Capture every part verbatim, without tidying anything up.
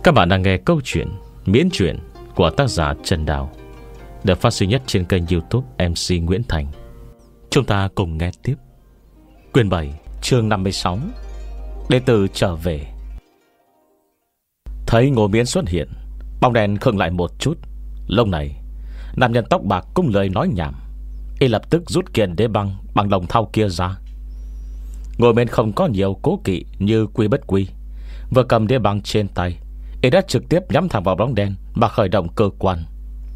Các bạn đang nghe câu chuyện miễn truyện của tác giả Trần Đào, được phát sinh nhất trên kênh YouTube em xê Nguyễn Thành. Chúng ta cùng nghe tiếp. Quyển bảy, chương năm mươi sáu, Đệ tử trở về. Thấy Ngô Miễn xuất hiện, bóng đèn khựng lại một chút. Lúc này nam nhân tóc bạc cũng lời nói nhảm, y lập tức rút kiền đế băng bằng đồng thau kia ra. Ngô Miễn không có nhiều cố kỵ như Quy Bất Quy, vừa cầm đế băng trên tay, y đã trực tiếp nhắm thẳng vào bóng đen mà khởi động cơ quan.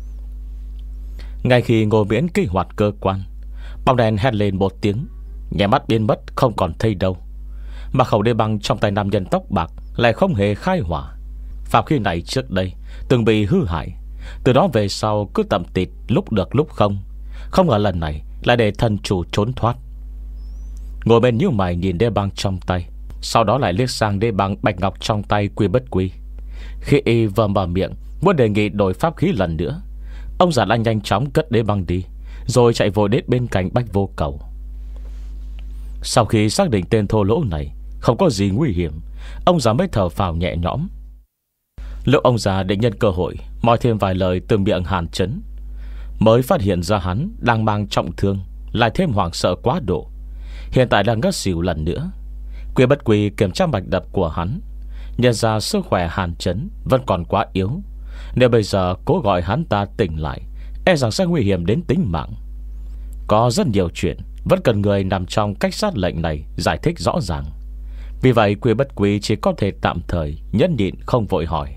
Ngay khi Ngô Miễn kích hoạt cơ quan, bóng đèn hét lên một tiếng, nhẹ mắt biến mất không còn thấy đâu. Mà khẩu đế băng trong tay nam nhân tóc bạc lại không hề khai hỏa. Phạm khí này trước đây từng bị hư hại, từ đó về sau cứ tầm tịt, lúc được lúc không. Không ngờ lần này lại để thần chủ trốn thoát. Ngồi bên nhíu mày nhìn đế băng trong tay, sau đó lại liếc sang đế băng bạch ngọc trong tay Quy Bất Quy. Khi y vừa mở miệng muốn đề nghị đổi pháp khí lần nữa, ông già đã nhanh chóng cất đế băng đi, rồi chạy vội đến bên cạnh Bách Vô Cầu. Sau khi xác định tên thô lỗ này không có gì nguy hiểm, ông già mới thở phào nhẹ nhõm. Lúc ông già định nhân cơ hội moi thêm vài lời từ miệng Hàn Chấn, mới phát hiện ra hắn đang mang trọng thương, lại thêm hoảng sợ quá độ, hiện tại đang ngất xỉu lần nữa. Quy Bất Quy kiểm tra mạch đập của hắn, nhận ra sức khỏe Hàn Chấn vẫn còn quá yếu. Nếu bây giờ cố gọi hắn ta tỉnh lại, e rằng sẽ nguy hiểm đến tính mạng. Có rất nhiều chuyện vẫn cần người nằm trong cách sát lệnh này giải thích rõ ràng. Vì vậy Quy Bất Quy chỉ có thể tạm thời nhẫn nhịn không vội hỏi.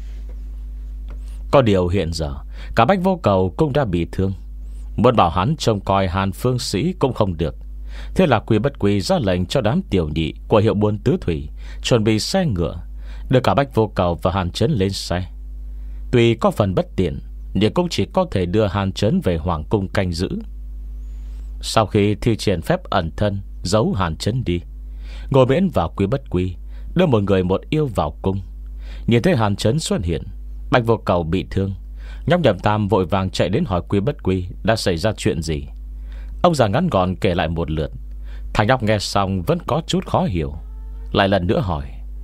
Có điều hiện giờ cả Bách Vô Cầu cũng đã bị thương, muốn bảo hắn trông coi Hàn Phương Sĩ cũng không được. Thế là Quy Bất Quy ra lệnh cho đám tiểu nhị của hiệu buôn tứ thủy chuẩn bị xe ngựa, đưa cả Bách Vô Cầu và Hàn Chấn lên xe. Tuy có phần bất tiện, nhưng cũng chỉ có thể đưa Hàn Chấn về Hoàng cung canh giữ. Sau khi thi triển phép ẩn thân giấu Hàn Chấn đi, Ngô Miễn và Quy Bất Quy đưa một người một yêu vào cung. Nhìn thấy Hàn Chấn xuất hiện, Bách Vô Cầu bị thương, nhóc Nhậm Tam vội vàng chạy đến hỏi Quy Bất Quy đã xảy ra chuyện gì. Ông già ngắn gọn kể lại một lượt. Thằng nhóc nghe xong vẫn có chút khó hiểu, lại lần nữa hỏi: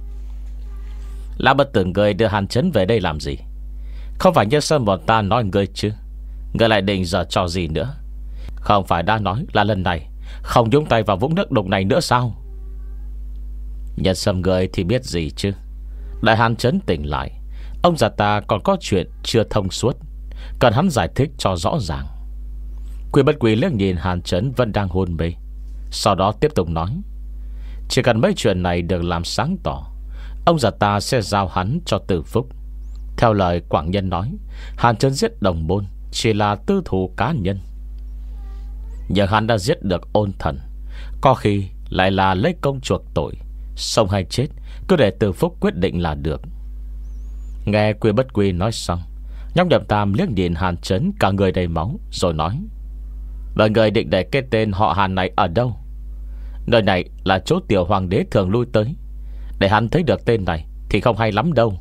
Lã Bất Tử người đưa Hàn Chấn về đây làm gì? Không phải như Sơn bọn ta nói người chứ? Người lại định giờ trò gì nữa? Không phải đã nói là lần này không nhúng tay vào vũng nước đục này nữa sao? Nhân Sâm người thì biết gì chứ? Đại Hàn Chấn tỉnh lại, ông già ta còn có chuyện chưa thông suốt, cần hắn giải thích cho rõ ràng. Quy Bất Quy liếc nhìn Hàn Chấn vẫn đang hôn mê, sau đó tiếp tục nói: Chỉ cần mấy chuyện này được làm sáng tỏ, ông già ta sẽ giao hắn cho Từ Phúc. Theo lời Quảng Nhân nói, Hàn Chấn giết đồng môn chỉ là tư thù cá nhân, nhưng hắn đã giết được Ôn Thần, có khi lại là lấy công chuộc tội. Sống hay chết cứ để Từ Phúc quyết định là được. Nghe Quy Bất Quy nói xong, nhóc Nhậm Tam liếc nhìn Hàn Chấn cả người đầy máu, rồi nói: Và người định để cái tên họ Hàn này ở đâu? Nơi này là chỗ tiểu hoàng đế thường lui tới, để hắn thấy được tên này thì không hay lắm đâu.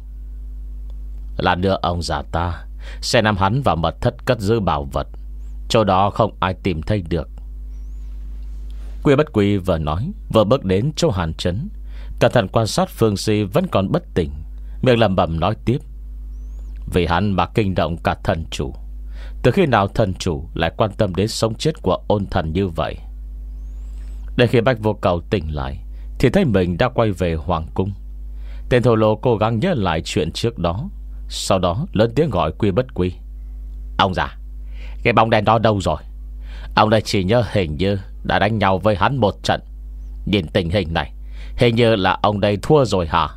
Là đưa ông già ta sẽ nắm hắn vào mật thất cất giữ bảo vật, chỗ đó không ai tìm thấy được. Quy Bất Quy vừa nói vừa bước đến chỗ Hàn Chấn, cẩn thận quan sát Phương Si vẫn còn bất tỉnh, miệng lẩm bẩm nói tiếp: Vì hắn mà kinh động cả thần chủ. Từ khi nào thần chủ lại quan tâm đến sống chết của Ôn Thần như vậy? Đến khi Bách Vô Cầu tỉnh lại thì thấy mình đã quay về Hoàng cung. Tên thổ lỗ cố gắng nhớ lại chuyện trước đó, sau đó lớn tiếng gọi Quy Bất Quy: Ông già, cái bóng đen đó đâu rồi? Ông đây chỉ nhớ hình như đã đánh nhau với hắn một trận. Nhìn tình hình này, hình như là ông đây thua rồi hả?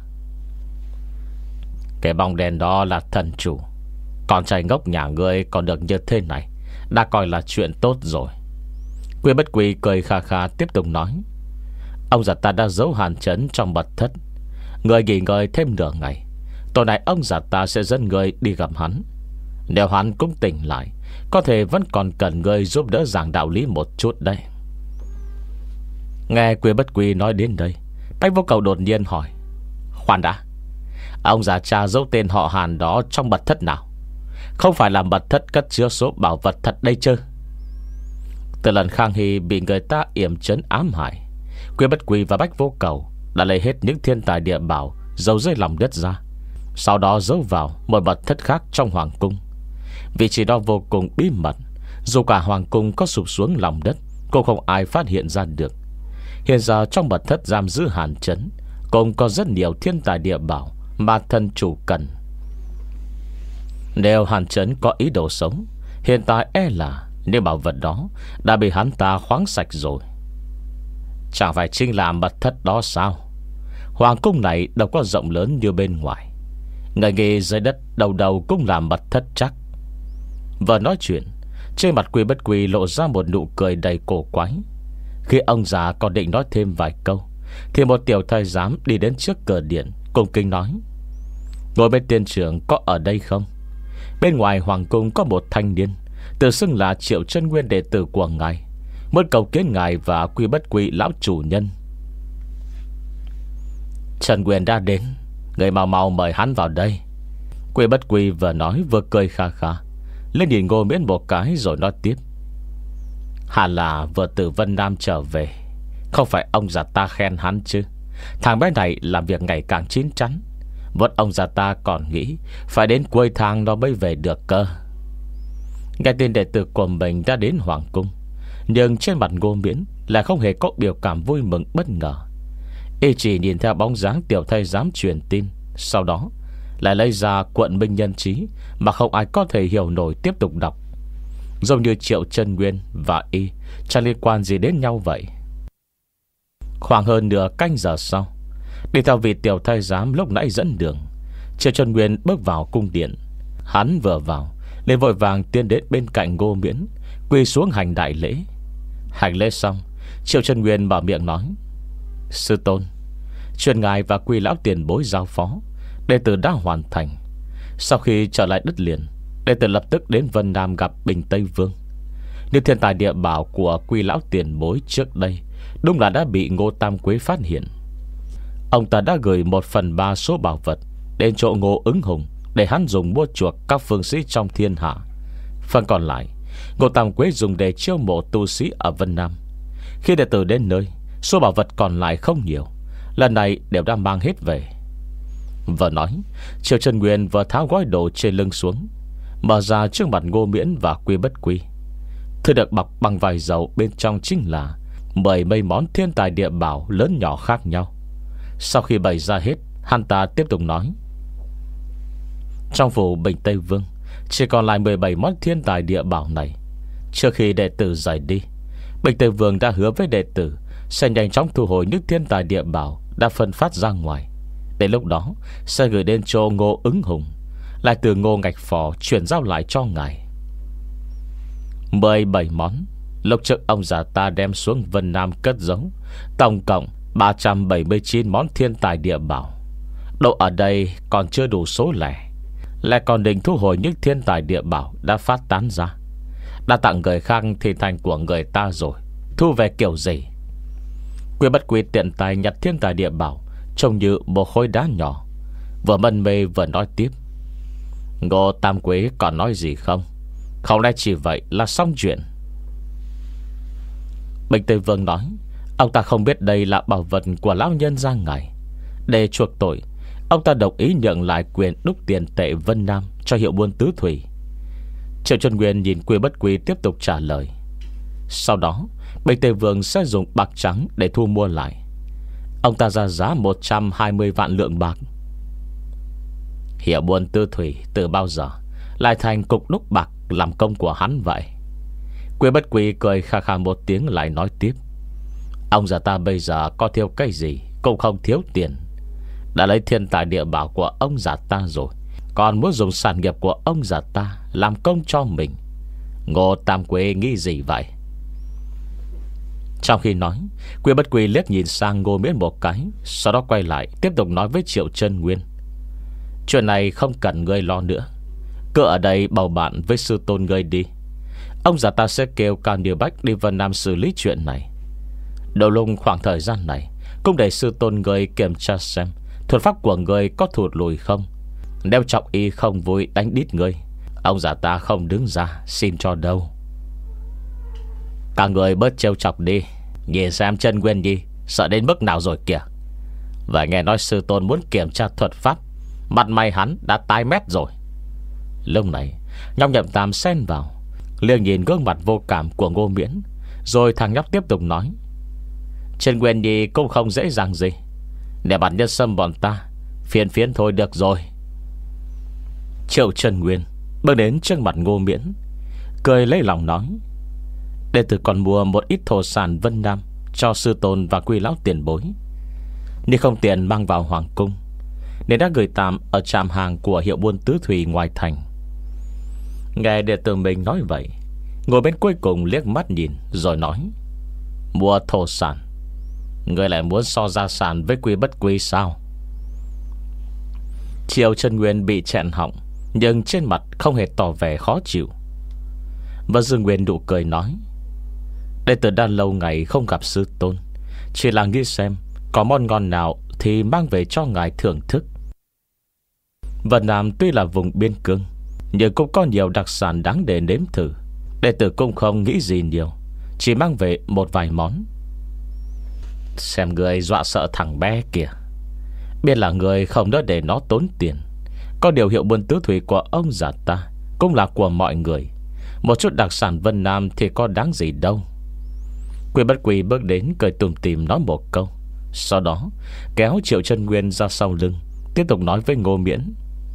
Cái bóng đen đó là thần chủ. Con trai ngốc nhà ngươi còn được như thế này đã coi là chuyện tốt rồi. Quy Bất Quy cười kha kha tiếp tục nói: Ông già ta đã giấu Hàn Chấn trong mật thất. Người nghỉ ngơi thêm nửa ngày, tối nay ông già ta sẽ dẫn người đi gặp hắn. Nếu hắn cũng tỉnh lại, có thể vẫn còn cần người giúp đỡ giảng đạo lý một chút đây. Nghe Quy Bất Quy nói đến đây, Bách Vô Cầu đột nhiên hỏi: Khoan đã, ông già cha giấu tên họ Hàn đó trong mật thất nào? Không phải là mật thất cất chứa số bảo vật thật đây chứ? Từ lần Khang Hy bị người ta yểm trấn ám hại, Quy Bất Quy và Bách Vô Cầu đã lấy hết những thiên tài địa bảo giấu dưới lòng đất ra, sau đó giấu vào một mật thất khác trong hoàng cung. Vị trí đó vô cùng bí mật, dù cả hoàng cung có sụp xuống lòng đất cũng không ai phát hiện ra được. Hiện giờ trong mật thất giam giữ Hàn Trấn cũng có rất nhiều thiên tài địa bảo mà thân chủ cần. Nếu Hàn Trấn có ý đồ sống, hiện tại e là nếu bảo vật đó đã bị hắn ta khoáng sạch rồi. Chẳng phải chính là mật thất đó sao? Hoàng cung này đâu có rộng lớn như bên ngoài. Người nghĩ dưới đất đầu đầu cũng là mật thất chắc. Vừa nói chuyện, trên mặt Quy Bất Quy lộ ra một nụ cười đầy cổ quái. Khi ông già còn định nói thêm vài câu, thì một tiểu thái giám đi đến trước cửa điện, cung kính nói: ngồi bên tiên trưởng có ở đây không? Bên ngoài hoàng cung có một thanh niên tự xưng là Triệu Chân Nguyên đệ tử của ngài, muốn cầu kiến ngài và Quy Bất Quy lão chủ nhân. Trần Nguyên đã đến, người mau mau mời hắn vào đây. Quy Bất Quy vừa nói vừa cười kha kha, lên nhìn Ngô Miễn một cái rồi nói tiếp: hẳn là vừa từ Vân Nam trở về. Không phải ông già ta khen hắn chứ? Thằng bé này làm việc ngày càng chín chắn. Vốn ông già ta còn nghĩ phải đến cuối tháng nó mới về được cơ. Nghe tin đệ tử của mình đã đến hoàng cung, nhưng trên mặt Ngô Miễn là không hề có biểu cảm vui mừng bất ngờ. Y chỉ nhìn theo bóng dáng tiểu thái giám truyền tin, sau đó lại lấy ra cuộn Minh Nhân Chí mà không ai có thể hiểu nổi, tiếp tục đọc. Giống như Triệu Chân Nguyên và y chẳng liên quan gì đến nhau vậy. Khoảng hơn nửa canh giờ sau, đi theo vị tiểu thái giám lúc nãy dẫn đường, Triệu Chân Nguyên bước vào cung điện. Hắn vừa vào liền vội vàng tiến đến bên cạnh Ngô Miễn, quỳ xuống hành đại lễ. Hành lễ xong, Triệu Chân Nguyên mở miệng nói: sư tôn, chuyện ngài và Quy lão tiền bối giao phó, đệ tử đã hoàn thành. Sau khi trở lại đất liền, đệ tử lập tức đến Vân Nam gặp Bình Tây Vương. Nhưng thiên tài địa bảo của Quy lão tiền bối trước đây đúng là đã bị Ngô Tam Quế phát hiện. Ông ta đã gửi một phần ba số bảo vật đến chỗ Ngô Ứng Hùng để hắn dùng mua chuộc các phương sĩ trong thiên hạ. Phần còn lại Ngô Tam Quế dùng để chiêu mộ tu sĩ ở Vân Nam. Khi đệ tử đến nơi, số bảo vật còn lại không nhiều, lần này đều đã mang hết về. Vừa nói, Triệu Chân Nguyên vừa tháo gói đồ trên lưng xuống, mở ra trước mặt Ngô Miễn và Quy Bất Quy. Thứ được bọc bằng vải dầu, bên trong chính là mười mấy món thiên tài địa bảo lớn nhỏ khác nhau. Sau khi bày ra hết, hắn ta tiếp tục nói: trong phủ Bình Tây Vương chỉ còn lại mười bảy món thiên tài địa bảo này. Trước khi đệ tử rời đi, Bình Tây Vương đã hứa với đệ tử sẽ nhanh chóng thu hồi những thiên tài địa bảo đã phân phát ra ngoài. Đến lúc đó sẽ gửi đến cho Ngô Ứng Hùng, lại từ Ngô Ngạch Phò chuyển giao lại cho ngài. Mười bảy món lúc trước ông già ta đem xuống Vân Nam cất giấu, tổng cộng ba trăm bảy mươi chín món thiên tài địa bảo. Độ ở đây còn chưa đủ số lẻ, lại còn định thu hồi những thiên tài địa bảo đã phát tán ra. Đã tặng người khác thì thành của người ta rồi, thu về kiểu gì? Quy Bất Quy tiện tay nhặt thiên tài địa bảo, trông như một khối đá nhỏ, vừa mân mê vừa nói tiếp: Ngô Tam Quế còn nói gì không? Không lẽ chỉ vậy là xong chuyện? Bình Tây Vương nói: ông ta không biết đây là bảo vật của lão nhân gia ngài. Để chuộc tội, ông ta đồng ý nhận lại quyền đúc tiền tệ Vân Nam cho hiệu buôn tứ thủy. Triệu Chân Nguyên nhìn Quy Bất Quy tiếp tục trả lời: sau đó Bình Tây Vương sẽ dùng bạc trắng để thu mua lại. Ông ta ra giá một trăm hai mươi vạn lượng bạc. Hiệu buôn tư thủy từ bao giờ lại thành cục đúc bạc làm công của hắn vậy? Quy Bất Quy cười khà khà một tiếng lại nói tiếp: ông già ta bây giờ có thiếu cái gì cũng không thiếu tiền. Đã lấy thiên tài địa bảo của ông già ta rồi, còn muốn dùng sản nghiệp của ông già ta làm công cho mình. Ngô Tam Quế nghĩ gì vậy? Trong khi nói, Quy Bất Quy liếc nhìn sang Ngô Miễn một cái, sau đó quay lại tiếp tục nói với Triệu Chân Nguyên: chuyện này không cần ngươi lo nữa, cứ ở đây bầu bạn với sư tôn ngươi đi. Ông già ta sẽ kêu Cao Điều Bách đi Vân Nam xử lý chuyện này. Đầu lung khoảng thời gian này cũng để sư tôn ngươi kiểm tra xem thuật pháp của ngươi có thụt lùi không. Nếu Trọng Y không vui đánh đít ngươi, ông già ta không đứng ra xin cho đâu. Cả người bớt trêu chọc đi, nhìn xem Chân Nguyên Nhi sợ đến mức nào rồi kìa. Và nghe nói sư tôn muốn kiểm tra thuật pháp, Mặt mày hắn đã tái mét rồi. Lúc này nhóc Nhậm Tam xen vào, liền nhìn gương mặt vô cảm của Ngô Miễn. Rồi thằng nhóc tiếp tục nói: Trần Nguyên Nhi cũng không dễ dàng gì, để bản nhân sâm bọn ta phiền phiến thôi được rồi. Triệu Trần Nguyên bước đến trước mặt Ngô Miễn, cười lấy lòng nói: Đệ tử còn mua một ít thổ sản Vân Nam cho sư tôn và quy lão tiền bối, nhưng không tiền mang vào hoàng cung, nên đã gửi tạm ở trạm hàng của hiệu buôn tứ thủy ngoài thành. Nghe đệ tử mình nói vậy, ngồi bên cuối cùng liếc mắt nhìn rồi nói: Mua thổ sản, người lại muốn so gia sản với quy bất quy sao? Triệu Trần Nguyên bị chẹn họng, nhưng trên mặt không hề tỏ vẻ khó chịu. Và Dương Nguyên nụ cười nói: Đệ tử đã lâu ngày không gặp sư tôn, chỉ là nghĩ xem có món ngon nào thì mang về cho ngài thưởng thức. Vân Nam tuy là vùng biên cương, nhưng cũng có nhiều đặc sản đáng để nếm thử. Đệ tử cũng không nghĩ gì nhiều, chỉ mang về một vài món. Xem người dọa sợ thằng bé kìa, biết là người không đỡ để nó tốn tiền. Có điều hiệu buôn tứ thủy của ông già ta cũng là của mọi người, một chút đặc sản Vân Nam thì có đáng gì đâu. Quy bất quy bước đến cười tủm tỉm nói một câu, sau đó kéo Triệu Trân Nguyên ra sau lưng, tiếp tục nói với Ngô Miễn: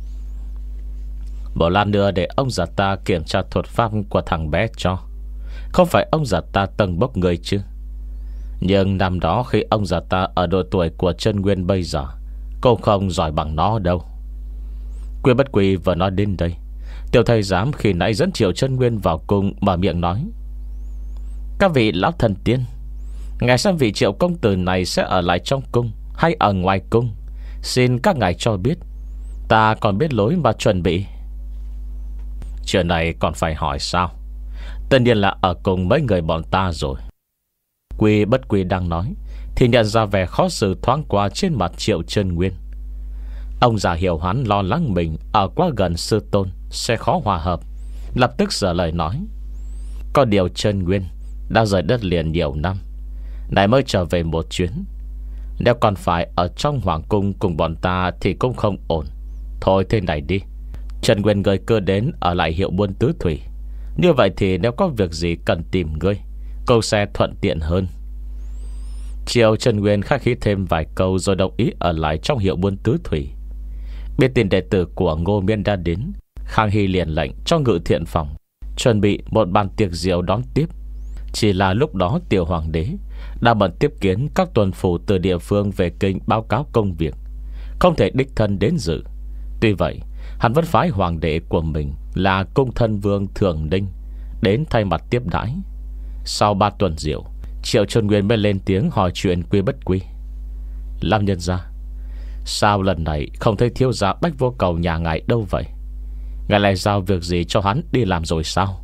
Một lát nữa để ông già ta kiểm tra thuật pháp của thằng bé cho. Không phải ông già ta tầng bốc người chứ, nhưng năm đó khi ông già ta ở độ tuổi của Trân Nguyên bây giờ, cũng không giỏi bằng nó đâu. Quy bất quy vừa nói đến đây, tiểu thầy giám khi nãy dẫn Triệu Trân Nguyên vào cung mở miệng nói: Các vị lão thần tiên, ngài xem vị Triệu công tử này sẽ ở lại trong cung hay ở ngoài cung, xin các ngài cho biết, ta còn biết lối mà chuẩn bị. Chuyện này còn phải hỏi sao? Tất nhiên là ở cùng mấy người bọn ta rồi. Quy bất quy đang nói thì nhận ra vẻ khó xử thoáng qua trên mặt Triệu Trân Nguyên. Ông già hiểu hắn lo lắng mình ở quá gần sư tôn sẽ khó hòa hợp, lập tức sửa lời nói: Có điều Trân Nguyên đã rời đất liền nhiều năm, nay mới trở về một chuyến. Nếu còn phải ở trong hoàng cung cùng bọn ta thì cũng không ổn. Thôi thế này đi, Trần Nguyên gửi cơ đến ở lại hiệu buôn tứ thủy. Như vậy thì nếu có việc gì cần tìm ngươi, câu sẽ thuận tiện hơn. Triệu Trần Nguyên khách khí thêm vài câu rồi đồng ý ở lại trong hiệu buôn tứ thủy. Biết tin đệ tử của Ngô Miễn đã đến, Khang Hy liền lệnh cho ngự thiện phòng chuẩn bị một bàn tiệc rượu đón tiếp. Chỉ là lúc đó tiểu hoàng đế đã bận tiếp kiến các tuần phủ từ địa phương về kinh báo cáo công việc, không thể đích thân đến dự. Tuy vậy, hắn vẫn phái hoàng đế của mình là cung thân vương Thường Ninh đến thay mặt tiếp đãi. Sau ba tuần rượu, Triệu Trân Nguyên mới lên tiếng hỏi chuyện Quy bất quy: Lam nhân gia, sao lần này không thấy thiếu gia Bách Vô Cầu nhà ngài đâu vậy? Ngài lại giao việc gì cho hắn đi làm rồi sao?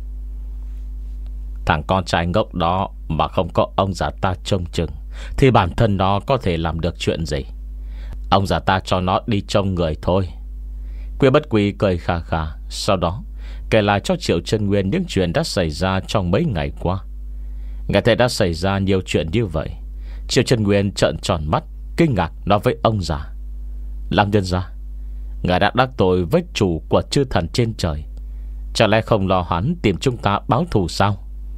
Thằng con trai ngốc đó mà không có ông già ta trông chừng thì bản thân nó có thể làm được chuyện gì? Ông già ta cho nó đi trông người thôi. Quy bất quy cười khà khà, sau đó kể lại cho Triệu Trân Nguyên những chuyện đã xảy ra trong mấy ngày qua. Nghe thấy đã xảy ra nhiều chuyện như vậy, Triệu Trân Nguyên trợn tròn mắt, kinh ngạc nói với ông già: Lam nhân gia, ngài đã đắc tội với chủ của chư thần trên trời, chả lẽ không lo hắn tìm chúng ta báo thù sao?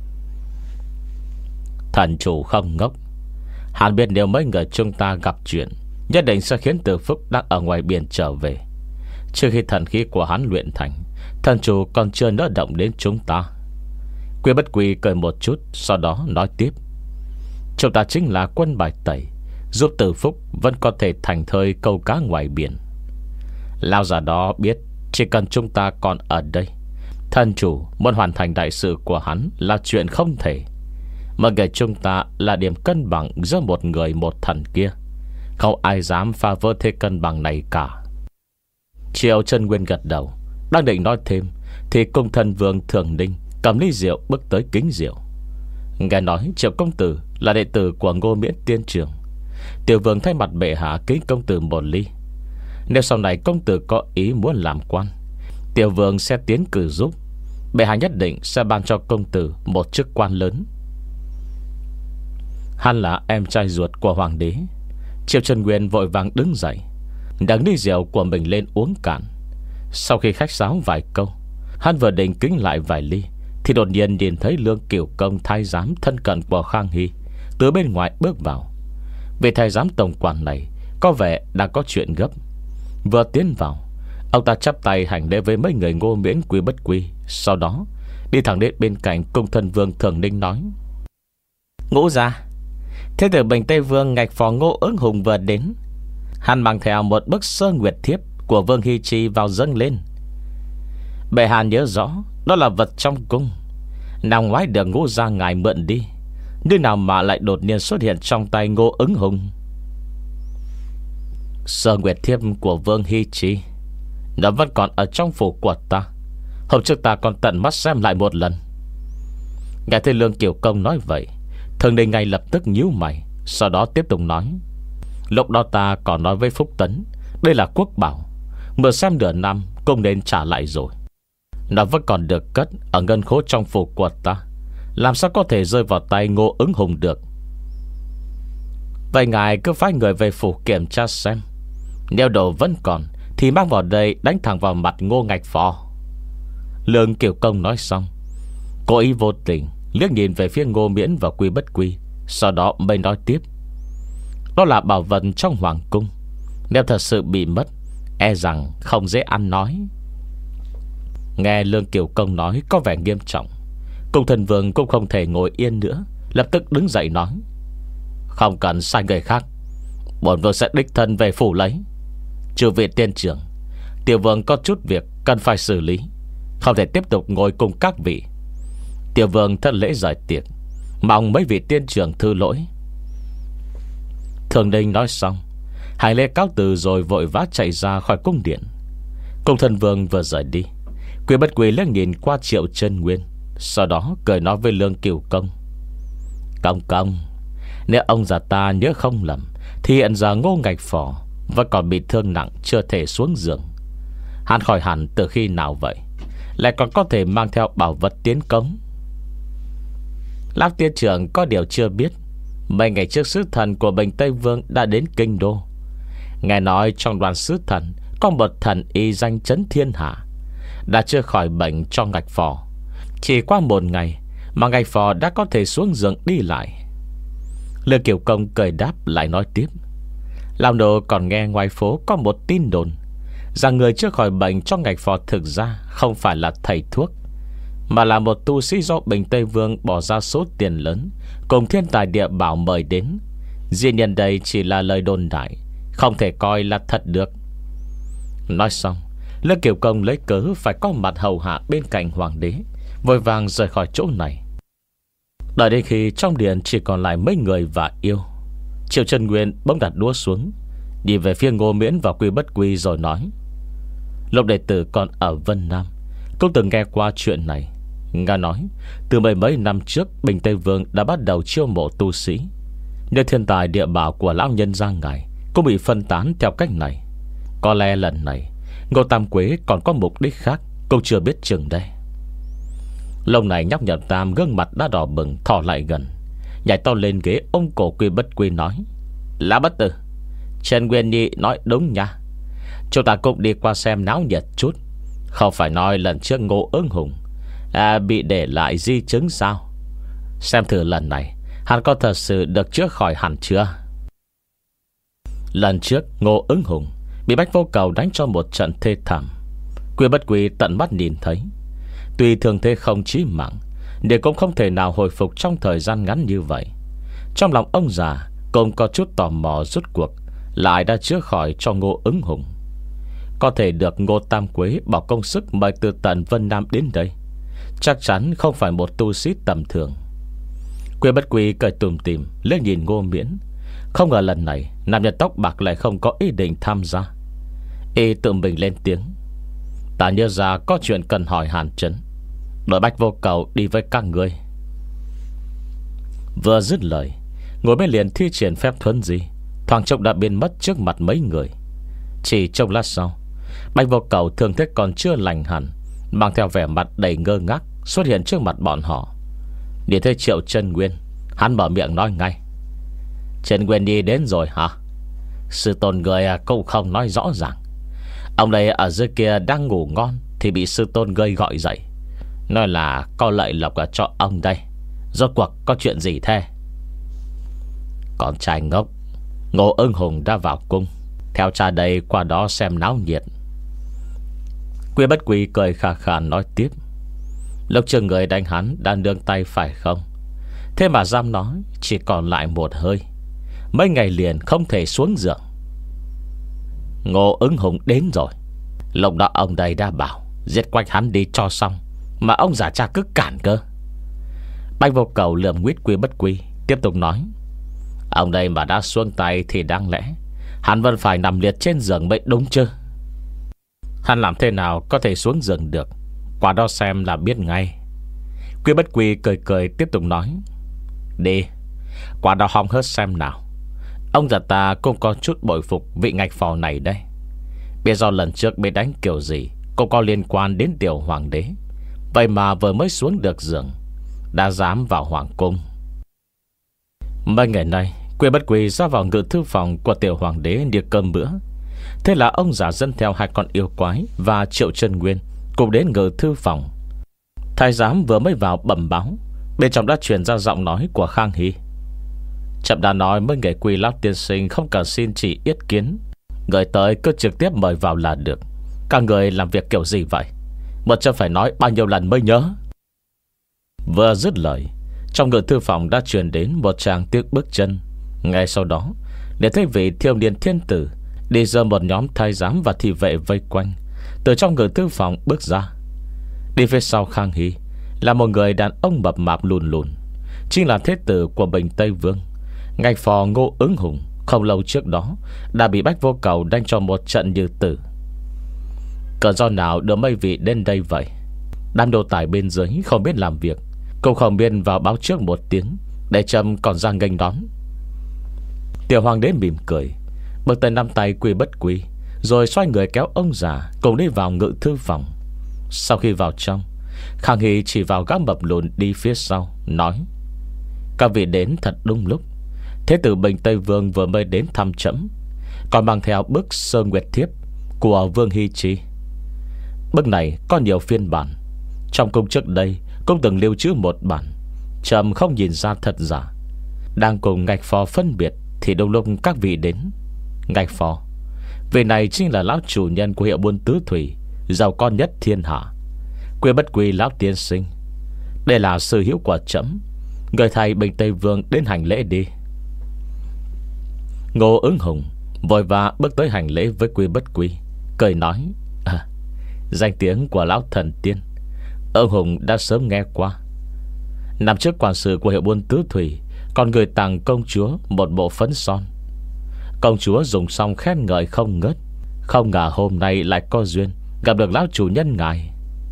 Thần chủ không ngốc, hắn biết nếu mấy người chúng ta gặp chuyện, nhất định sẽ khiến Từ Phúc đang ở ngoài biển trở về. Trước khi thần khí của hắn luyện thành, thần chủ còn chưa nỡ động đến chúng ta. Quy bất quy cười một chút, sau đó nói tiếp: Chúng ta chính là quân bài tẩy, giúp Từ Phúc vẫn có thể thành thơi câu cá ngoài biển. Lao già đó biết chỉ cần chúng ta còn ở đây, thần chủ muốn hoàn thành đại sự của hắn là chuyện không thể. Mà người chúng ta là điểm cân bằng giữa một người một thần kia, không ai dám phá vỡ thế cân bằng này cả. Triệu Trân Nguyên gật đầu, đang định nói thêm thì cung thần vương Thường Ninh cầm ly rượu bước tới kính rượu. Nghe nói Triệu công tử là đệ tử của Ngô Miễn tiên trưởng, tiểu vương thay mặt bệ hạ kính công tử một ly. Nếu sau này công tử có ý muốn làm quan, tiểu vương sẽ tiến cử giúp. Bệ hạ nhất định sẽ ban cho công tử một chức quan lớn. Hắn là em trai ruột của hoàng đế. Triệu Trân Nguyên vội vàng đứng dậy. Đang đi rượu của mình lên uống cạn. Sau khi khách sáo vài câu, hắn vừa định kính lại vài ly thì đột nhiên nhìn thấy Lương Kiểu Công, thái giám thân cận của Khang Hy, từ bên ngoài bước vào. Vị thái giám tổng quản này có vẻ đang có chuyện gấp. Vừa tiến vào, ông ta chắp tay hành lễ với mấy người Ngô Miễn Quy Bất Quy, sau đó đi thẳng đến bên cạnh cung thân vương Thường Ninh nói: Ngũ gia, thế tử Bình Tây Vương Ngạch Phò Ngô Ứng Hùng vừa đến. Hắn mang theo một bức sơ nguyệt thiếp của Vương Hy Chi vào dâng lên. Bệ hạ nhớ rõ đó là vật trong cung, năm ngoái được Ngũ gia ngài mượn đi, nhưng nào mà lại đột nhiên xuất hiện trong tay Ngô Ứng Hùng. Sơ nguyệt thiếp của Vương Hy Chi nó vẫn còn ở trong phủ của ta. Hôm trước ta còn tận mắt xem lại một lần. Nghe thấy Lương Kiểu Công nói vậy, Thường Ninh ngay lập tức nhíu mày, sau đó tiếp tục nói: Lúc đó ta còn nói với Phúc Tấn, đây là quốc bảo, vừa xem nửa năm cũng nên trả lại rồi. Nó vẫn còn được cất ở ngân khố trong phủ của ta, làm sao có thể rơi vào tay Ngô Ứng Hùng được. Vậy ngài cứ phái người về phủ kiểm tra xem, nếu đồ vẫn còn thì mang vào đây đánh thẳng vào mặt Ngô Ngạch Phò. Lương Kiểu Công nói xong, cố ý vô tình liếc nhìn về phía Ngô Miễn và Quy Bất Quy, sau đó mới nói tiếp: Đó là bảo vật trong hoàng cung, nếu thật sự bị mất, e rằng không dễ ăn nói. Nghe Lương Kiểu Công nói có vẻ nghiêm trọng, cung thần vương cũng không thể ngồi yên nữa, lập tức đứng dậy nói: Không cần sai người khác, bổn vương sẽ đích thân về phủ lấy. Chư vị tiên trưởng, tiểu vương có chút việc cần phải xử lý, không thể tiếp tục ngồi cùng các vị. Tiểu vương thất lễ rời tiệc, mong mấy vị tiên trưởng thư lỗi. Thường Ninh nói xong, hành lễ cáo từ rồi vội vã chạy ra khỏi cung điện. Cung thần vương vừa rời đi, Quy Bất Quy liếc nhìn qua Triệu Chân Nguyên, sau đó cười nói với Lương Kiểu Công: Công công, nếu ông già ta nhớ không lầm thì hiện giờ Ngô Ngạch Phò vẫn còn bị thương nặng, chưa thể xuống giường. Hắn khỏi hẳn từ khi nào vậy, lại còn có thể mang theo bảo vật tiến cống? Lão tiên trưởng có điều chưa biết, mấy ngày trước sứ thần của Bình Tây Vương đã đến kinh đô. Nghe nói trong đoàn sứ thần có một thần y danh chấn thiên hạ, đã chữa khỏi bệnh cho Ngạch Phò. Chỉ qua một ngày mà Ngạch Phò đã có thể xuống giường đi lại. Lương Kiểu Công cười đáp lại nói tiếp: Lão nô còn nghe ngoài phố có một tin đồn rằng người chữa khỏi bệnh cho Ngạch Phò thực ra không phải là thầy thuốc, mà là một tu sĩ do Bình Tây Vương bỏ ra số tiền lớn cùng thiên tài địa bảo mời đến. Riêng nhân đây chỉ là lời đồn đại, không thể coi là thật được. Nói xong, Lương Kiểu Công lấy cớ phải có mặt hầu hạ bên cạnh hoàng đế, vội vàng rời khỏi chỗ này. Đợi đến khi trong điện chỉ còn lại mấy người và yêu, Triệu Chân Nguyên bỗng đặt đũa xuống, nhìn về phía Ngô Miễn và Quy Bất Quy rồi nói: Lúc đệ tử còn ở Vân Nam cũng từng nghe qua chuyện này. Nghe nói từ mấy mấy năm trước Bình Tây Vương đã bắt đầu chiêu mộ tu sĩ, nhưng thiên tài địa bảo của lão nhân gia ngài cũng bị phân tán theo cách này. Có lẽ lần này Ngô Tam Quế còn có mục đích khác, cũng chưa biết chừng đây. Lâu này nhóc Nhật Tam gương mặt đã đỏ bừng, thò lại gần, nhảy to lên ghế ôm cổ Quy Bất Quy nói: Lão bất tử, Trần Nguyên Nhi nói đúng nha, chúng ta cũng đi qua xem náo nhiệt chút. Không phải nói lần trước Ngô Ứng Hùng à, bị để lại di chứng sao? Xem thử lần này hắn có thật sự được chữa khỏi hẳn chưa? Lần trước Ngô Ứng Hùng bị Bách Vô Cầu đánh cho một trận thê thảm, Quy Bất Quy tận mắt nhìn thấy. Tuy thường thế không chí mạng, nhưng cũng không thể nào hồi phục trong thời gian ngắn như vậy. Trong lòng ông già cũng có chút tò mò, rốt cuộc lại đã chữa khỏi cho Ngô Ứng Hùng. Có thể được Ngô Tam Quế bỏ công sức mời từ tận Vân Nam đến đây, chắc chắn không phải một tu sĩ tầm thường. Quy Bất Quy cười tùm tìm liếc nhìn Ngô Miễn, không ngờ lần này nam nhân tóc bạc lại không có ý định tham gia. Y tự mình lên tiếng: Ta nhớ ra có chuyện cần hỏi Hàn Trấn, đội Bách Vô Cầu đi với các ngươi. Vừa dứt lời, ngồi bên liền thi triển phép thuấn di, thoáng chốc đã biến mất trước mặt mấy người. Chỉ trong lát sau, Bách Vô Cầu thường thế còn chưa lành hẳn, mang theo vẻ mặt đầy ngơ ngác xuất hiện trước mặt bọn họ. Nhìn thấy Triệu Chân Nguyên, hắn mở miệng nói ngay: Trần Nguyên Nhi đến rồi hả? Sư tôn người cũng không nói rõ ràng. Ông đây ở dưới kia đang ngủ ngon thì bị sư tôn ngươi gọi dậy, nói là có lợi lộc cho ông đây. Rốt cuộc có chuyện gì thế? Con trai ngốc. Ngô Ứng Hùng đã vào cung, theo cha đây qua đó xem náo nhiệt. Quy Bất Quy cười khà khà nói tiếp. Lúc trước người đánh hắn đang nương tay phải không? Thế mà dám nói chỉ còn lại một hơi, mấy ngày liền không thể xuống giường. Ngô Ứng Hùng đến rồi. Lúc đó ông đây đã bảo giết quách hắn đi cho xong, mà ông giả cha cứ cản cơ. Bạch Vô Cầu lườm nguyết Quy Bất Quy, tiếp tục nói. Ông đây mà đã xuống tay thì đáng lẽ hắn vẫn phải nằm liệt trên giường bệnh đúng chứ? Hắn làm thế nào có thể xuống giường được? Qua đó xem là biết ngay. Quy Bất Quy cười cười tiếp tục nói. Đi, qua đó hong hớt xem nào. Ông già ta cũng có chút bội phục vị ngạch phò này đây. Biết do lần trước bị đánh kiểu gì cũng có liên quan đến tiểu hoàng đế, vậy mà vừa mới xuống được giường đã dám vào hoàng cung. Mấy ngày nay Quy Bất Quy ra vào ngự thư phòng của tiểu hoàng đế đi cơm bữa. Thế là ông giả dẫn theo hai con yêu quái và Triệu Chân Nguyên cùng đến ngự thư phòng. Thái giám vừa mới vào bẩm báo, bên trong đã truyền ra giọng nói của Khang Hy. Chậm đã nói mấy người Quy lão tiên sinh không cần xin chỉ yết kiến, người tới cứ trực tiếp mời vào là được. Các người làm việc kiểu gì vậy? Một chân phải nói bao nhiêu lần mới nhớ? Vừa dứt lời, trong ngự thư phòng đã truyền đến một tràng tiếng bước chân. Ngay sau đó, để thấy vị thiếu niên thiên tử đi dơ một nhóm thái giám và thị vệ vây quanh, từ trong ngự thư phòng bước ra. Đi phía sau Khang Hy là một người đàn ông mập mạp lùn lùn, chính là thế tử của Bình Tây Vương, ngạch phò Ngô Ứng Hùng. Không lâu trước đó đã bị Bách Vô Cầu đánh cho một trận như tử. Cơn do nào đưa mấy vị đến đây vậy? Đám đồ tài bên dưới không biết làm việc, cũng không biết vào báo trước một tiếng, để Trâm còn ra nghênh đón. Tiểu hoàng đế mỉm cười, bước tới nắm tay Quy Bất Quy, rồi xoay người kéo ông già cùng đi vào ngự thư phòng. Sau khi vào trong, Khang Hy chỉ vào gã mập lùn đi phía sau, nói. Các vị đến thật đúng lúc. Thế tử Bình Tây Vương vừa mới đến thăm trẫm, còn mang theo bức Sơ Nguyệt Thiếp của Vương Hy Chi. Bức này có nhiều phiên bản, trong cung trước đây cũng từng lưu trữ một bản, trẫm không nhìn ra thật giả. Đang cùng ngạch phò phân biệt thì đông lúc các vị đến. Ngạch phò, vị này chính là lão chủ nhân của hiệu buôn tứ thủy, giàu có nhất thiên hạ, Quy Bất Quy lão tiên sinh. Đây là sư hiếu của trẫm, người thầy Bình Tây Vương đến hành lễ đi. Ngô Ứng Hùng vội vã bước tới hành lễ với Quy Bất Quy, cười nói. À, danh tiếng của lão thần tiên Ứng Hùng đã sớm nghe qua. Năm trước quản sự của hiệu buôn tứ thủy còn gửi tặng công chúa một bộ phấn son. Công chúa dùng xong khen ngợi không ngớt, không ngờ hôm nay lại có duyên gặp được lão chủ nhân ngài.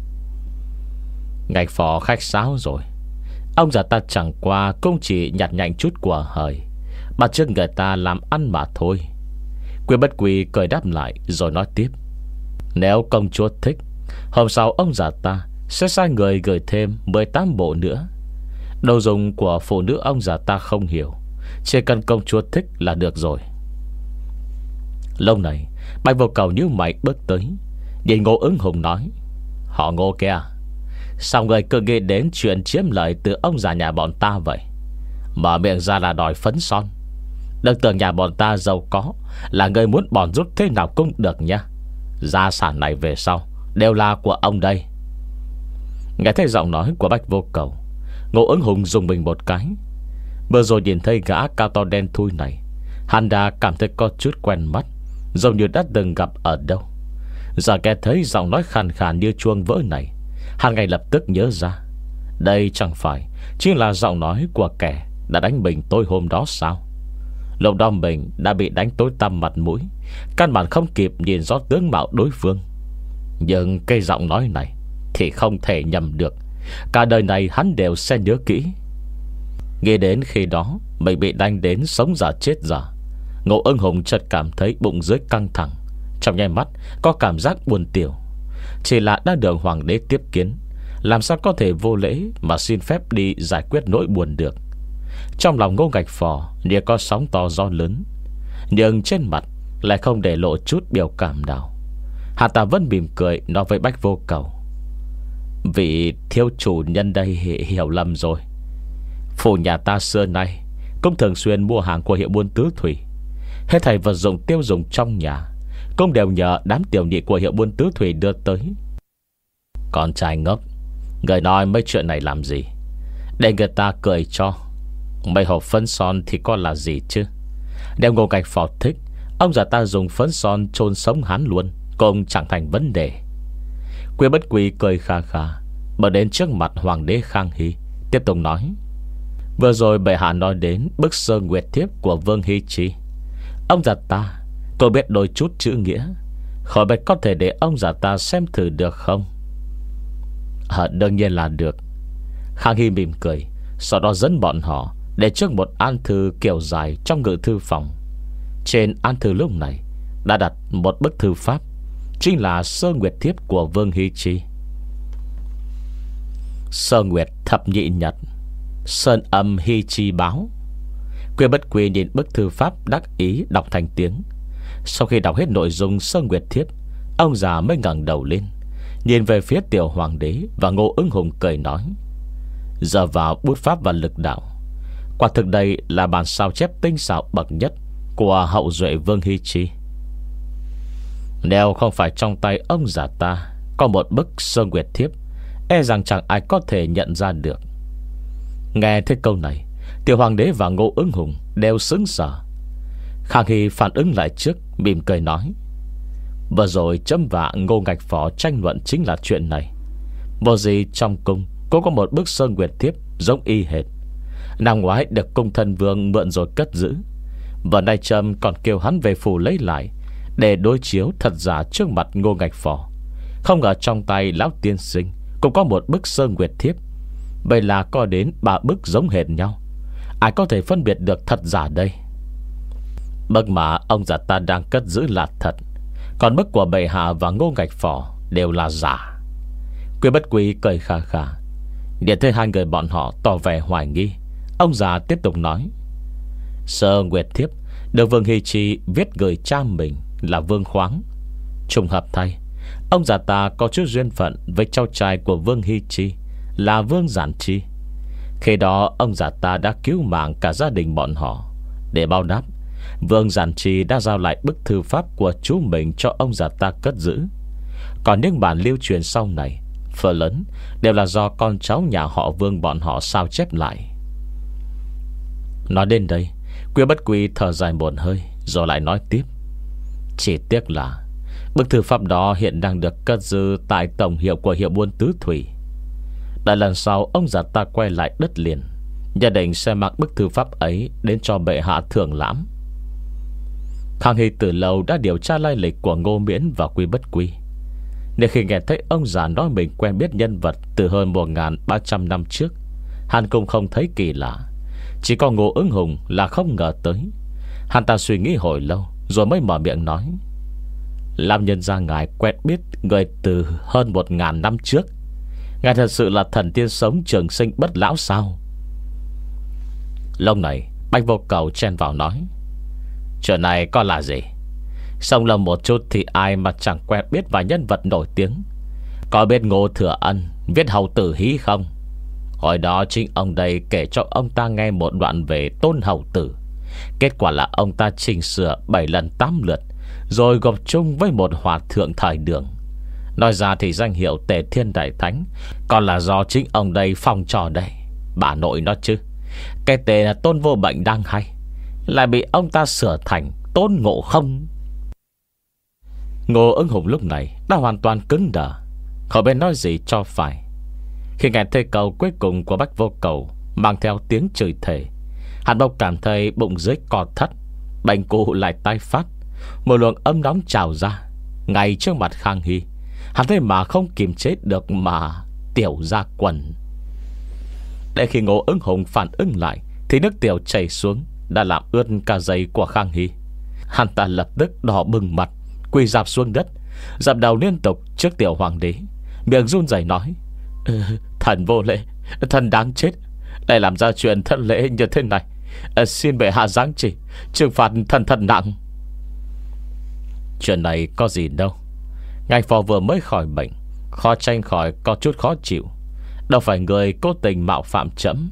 Ngạch phò khách sáo rồi. Ông già ta chẳng qua cũng chỉ nhặt nhạnh chút của hời, bắt chước người ta làm ăn mà thôi. Quy Bất Quy cười đáp lại rồi nói tiếp. Nếu công chúa thích, hôm sau ông già ta sẽ sai người gửi thêm mười tám bộ nữa. Đồ dùng của phụ nữ ông già ta không hiểu, chỉ cần công chúa thích là được rồi. Lâu này Bạch Vô Cầu như mày bước tới, nhìn Ngô Ứng Hùng nói. Họ Ngô kìa, sao người cứ nghĩ đến chuyện chiếm lợi từ ông già nhà bọn ta vậy? Mở miệng ra là đòi phấn son. Đừng tưởng nhà bọn ta giàu có là người muốn bòn rút thế nào cũng được nha. Gia sản này về sau đều là của ông đây. Nghe thấy giọng nói của Bạch Vô Cầu, Ngô Ứng Hùng dùng mình một cái. Vừa rồi nhìn thấy gã cao to đen thui này, hắn đã cảm thấy có chút quen mắt, giống như đã từng gặp ở đâu. Giờ nghe thấy giọng nói khàn khàn như chuông vỡ này, hắn ngay lập tức nhớ ra, đây chẳng phải chính là giọng nói của kẻ đã đánh mình tôi hôm đó sao? Lúc đó mình đã bị đánh tối tăm mặt mũi, căn bản không kịp nhìn rõ tướng mạo đối phương. Nhưng cái giọng nói này thì không thể nhầm được, cả đời này hắn đều sẽ nhớ kỹ. Nghĩ đến khi đó mình bị đánh đến sống giả chết giả, Ngô Ứng Hùng chợt cảm thấy bụng dưới căng thẳng, trong nháy mắt có cảm giác buồn tiểu. Chỉ là đã được hoàng đế tiếp kiến, làm sao có thể vô lễ mà xin phép đi giải quyết nỗi buồn được. Trong lòng Ngô Ngạch Phò như có sóng to gió lớn. nhưng trên mặt lại không để lộ chút biểu cảm nào. Hắn ta vẫn mỉm cười nói với Bách Vô Cầu: Vị thiếu chủ nhân đây hiểu lầm rồi. Phủ nhà ta xưa nay cũng thường xuyên mua hàng của hiệu buôn Tứ Thủy. Hết thảy vật dụng tiêu dùng trong nhà cũng đều nhờ đám tiểu nhị của hiệu buôn Tứ Thủy đưa tới. Con trai ngốc, người nói mấy chuyện này làm gì? Để người ta cười cho. Mấy hộp phấn son thì có là gì chứ? Nếu Ngô Ngạch Phò thích, ông già ta dùng phấn son chôn sống hắn luôn cũng chẳng thành vấn đề. Quy Bất Quy cười kha kha, mở đến trước mặt Hoàng đế Khang Hy, tiếp tục nói: Vừa rồi bệ hạ nói đến bức sơ nguyệt thiếp của Vương Hy Chi. Ông già ta có biết đôi chút chữ nghĩa, khỏi biết có thể để ông già ta xem thử được không? À, đương nhiên là được. Khang Hy mỉm cười, sau đó dẫn bọn họ để trước một án thư kiểu dài trong ngự thư phòng. Trên án thư lúc này đã đặt một bức thư pháp, chính là sơ nguyệt thiếp của Vương Hy Chi. Sơ nguyệt thập nhị nhật, sơn âm Hy Chi báo. Quy Bất Quy nhìn bức thư pháp đắc ý đọc thành tiếng. Sau khi đọc hết nội dung sơ nguyệt thiếp, ông già mới ngẩng đầu lên, nhìn về phía tiểu hoàng đế và Ngô Ứng Hùng cười nói: Giờ vào bút pháp và lực đạo, quả thực đây là bản sao chép tinh xảo bậc nhất của hậu duệ Vương Hy Chi. Nếu không phải trong tay ông già ta có một bức sơ nguyệt thiếp, e rằng chẳng ai có thể nhận ra được. Nghe thấy câu này, tiểu hoàng đế và Ngô Ứng Hùng đều sững sờ. Khang Hy phản ứng lại trước, mỉm cười nói: Vừa rồi chấm và Ngô Ngạch Phò tranh luận chính là chuyện này. Vô gì trong cung cũng có một bức sơ nguyệt thiếp giống y hệt. Năm ngoái được cung thân vương mượn rồi cất giữ, và nay trâm còn kêu hắn về phủ lấy lại để đối chiếu thật giả trước mặt Ngô Ngạch Phò. Không ngờ trong tay lão tiên sinh cũng có một bức sơ nguyệt thiếp. Vậy là có đến ba bức giống hệt nhau. Ai có thể phân biệt được thật giả đây? Bức mà ông già ta đang cất giữ là thật, còn bức của bệ hạ và Ngô Ngạch Phò đều là giả. Quy Bất Quy cười kha kha. Điện thấy hai người bọn họ tỏ vẻ hoài nghi, ông già tiếp tục nói: Sơ nguyệt thiếp được Vương Hy Chi viết gửi cha mình là Vương Khoáng. Trùng hợp thay, ông già ta có chút duyên phận với cháu trai của Vương Hy Chi là Vương Giản Chi. Khi đó ông già ta đã cứu mạng cả gia đình bọn họ. Để báo đáp, Vương Giản Chi đã giao lại bức thư pháp của chú mình cho ông già ta cất giữ. Còn những bản lưu truyền sau này, phần lớn đều là do con cháu nhà họ Vương bọn họ sao chép lại. Nói đến đây, Quy Bất Quy thở dài một hơi, rồi lại nói tiếp: Chỉ tiếc là bức thư pháp đó hiện đang được cất giữ tại tổng hiệu của hiệu buôn Tứ Thủy. Đợi lần sau ông già ta quay lại đất liền, gia đình sẽ mang bức thư pháp ấy đến cho bệ hạ thưởng lãm. Khang Hy từ lâu đã điều tra lai lịch của Ngô Miễn và Quy Bất Quy, nên khi nghe thấy ông già nói mình quen biết nhân vật từ hơn một nghìn ba trăm năm trước, hắn cũng không thấy kỳ lạ. Chỉ có Ngô Ứng Hùng là không ngờ tới. Hắn ta suy nghĩ hồi lâu rồi mới mở miệng nói: Làm nhân gia ngài quen biết người từ hơn một ngàn năm trước. Ngài thật sự là thần tiên sống trường sinh bất lão sao? Lúc này Bách Vô Cầu chen vào nói: Chuyện này có là gì? Sông lầm một chút thì ai mà chẳng quen biết vài nhân vật nổi tiếng. Có biết Ngô Thừa Ân viết Hầu Tử Hí không? Hồi đó chính ông đây kể cho ông ta nghe một đoạn về Tôn Hầu Tử. Kết quả là ông ta chỉnh sửa bảy lần tám lượt, rồi gộp chung với một hòa thượng thời Đường. Nói ra thì danh hiệu Tề Thiên Đại Thánh còn là do chính ông đây phong trò đây. Bà nội nó chứ, cái tề là Tôn Vô Bệnh đang hay, lại bị ông ta sửa thành Tôn Ngộ Không. Ngô Ứng Hùng lúc này đã hoàn toàn cứng đờ, không biết nói gì cho phải. Khi nghe thấy câu cuối cùng của Bách Vô Cầu mang theo tiếng chửi thề, hắn bỗng cảm thấy bụng dưới co thắt, bệnh cũ lại tái phát. Một luồng âm nóng trào ra ngay trước mặt Khang Hy. Hắn thấy mà không kiềm chế được mà tiểu ra quần. Để khi Ngô Ứng Hùng phản ứng lại thì nước tiểu chảy xuống đã làm ướt cả giày của Khang Hy. Hắn ta lập tức đỏ bừng mặt, quỳ rạp xuống đất, dập đầu liên tục trước tiểu hoàng đế, miệng run rẩy nói: ừ, Thần vô lễ, thần đáng chết, lại làm ra chuyện thất lễ như thế này, à, xin bệ hạ giáng chỉ trừng phạt thần thần nặng. Chuyện này có gì đâu. Ngài phò vừa mới khỏi bệnh, khó tránh khỏi có chút khó chịu. Đâu phải người cố tình mạo phạm trẫm.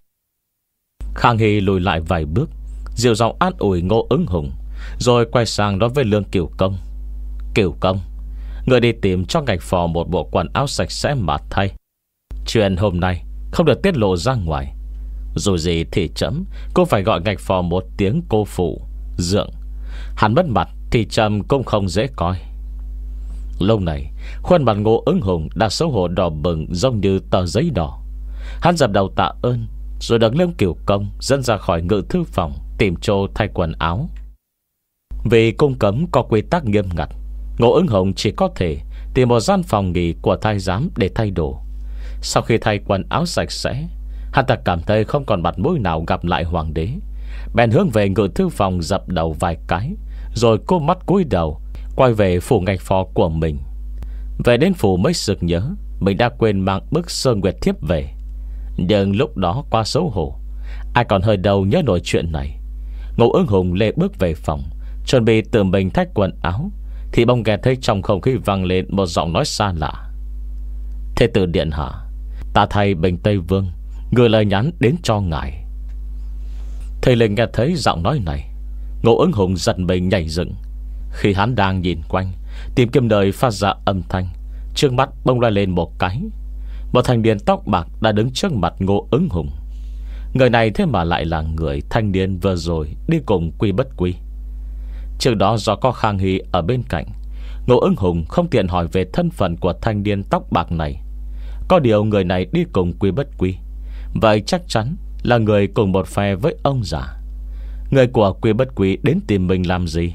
Khang Hy lùi lại vài bước, dịu giọng an ủi Ngô Ứng Hùng, rồi quay sang nói với Lương Cửu Công. Cửu Công, người đi tìm cho Ngạch Phò một bộ quần áo sạch sẽ mà thay. Chuyện hôm nay không được tiết lộ ra ngoài. Dù gì thì trẫm cũng phải gọi Ngạch Phò một tiếng cô phụ dượng. Hắn mất mặt thì trẫm cũng không dễ coi. Lúc này khuôn mặt Ngô Ứng Hùng đã xấu hổ đỏ bừng, giống như tờ giấy đỏ. Hắn dập đầu tạ ơn, rồi được Lương Cửu Công dẫn ra khỏi ngự thư phòng tìm chỗ thay quần áo. Vì cung cấm có quy tắc nghiêm ngặt, Ngô Ứng Hùng chỉ có thể tìm một gian phòng nghỉ của thái giám để thay đồ. Sau khi thay quần áo sạch sẽ, hắn ta cảm thấy không còn mặt mũi nào gặp lại hoàng đế, bèn hướng về ngự thư phòng dập đầu vài cái, rồi cô mắt cúi đầu quay về phủ Ngạch Phò của mình. Về đến phủ mới sực nhớ mình đã quên mang bức Sơn Nguyệt thiếp về. Nhưng lúc đó quá xấu hổ, ai còn hơi đầu nhớ nổi chuyện này. Ngô Ứng Hùng lê bước về phòng, chuẩn bị tự mình thách quần áo, thì bỗng nghe thấy trong không khí vang lên một giọng nói xa lạ. Thế tử điện hạ, ta thay Bình Tây Vương gửi lời nhắn đến cho ngài. Thầy liền nghe thấy giọng nói này, Ngô Ứng Hùng giật mình nhảy dựng. Khi hắn đang nhìn quanh tìm kiếm nơi phát ra âm thanh, trước mắt bỗng lại lên một cái. Một thanh niên tóc bạc đã đứng trước mặt Ngô Ứng Hùng. Người này thế mà lại là người thanh niên vừa rồi đi cùng Quy Bất Quy. Trước đó do có Khang Hy ở bên cạnh, Ngô Ứng Hùng không tiện hỏi về thân phận của thanh niên tóc bạc này. Có điều người này đi cùng Quy Bất Quy, vậy chắc chắn là người cùng một phe với ông già. Người của Quy Bất Quy đến tìm mình làm gì?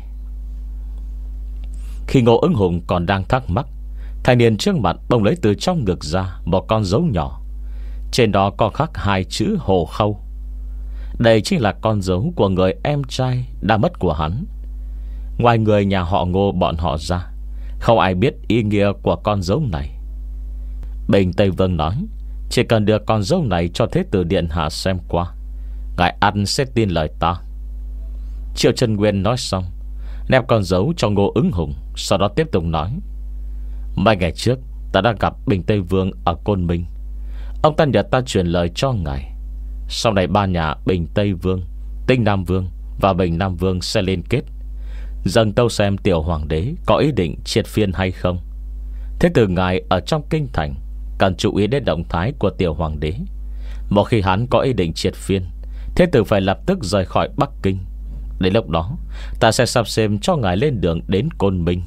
Khi Ngô Ứng Hùng còn đang thắc mắc, thanh niên trước mặt bỗng lấy từ trong ngực ra một con dấu nhỏ. Trên đó có khắc hai chữ Hồ Khâu. Đây chính là con dấu của người em trai đã mất của hắn. Ngoài người nhà họ Ngô bọn họ ra, không ai biết ý nghĩa của con dấu này. Bình Tây Vương nói, chỉ cần đưa con dấu này cho Thế tử điện hạ xem qua, ngài ăn sẽ tin lời ta. Triệu Chân Nguyên nói xong, ném con dấu cho Ngô Ứng Hùng, sau đó tiếp tục nói. Mấy ngày trước ta đã gặp Bình Tây Vương ở Côn Minh. Ông ta nhờ ta truyền lời cho ngài, sau này ba nhà Bình Tây Vương, Tinh Nam Vương và Bình Nam Vương sẽ liên kết, dần tâu xem tiểu hoàng đế có ý định triệt phiên hay không. Thế từ ngài ở trong kinh thành cần chú ý đến động thái của tiểu hoàng đế. Một khi hắn có ý định triệt phiên, thế tử phải lập tức rời khỏi Bắc Kinh. Đến lúc đó ta sẽ sắp xếp cho ngài lên đường đến Côn Minh.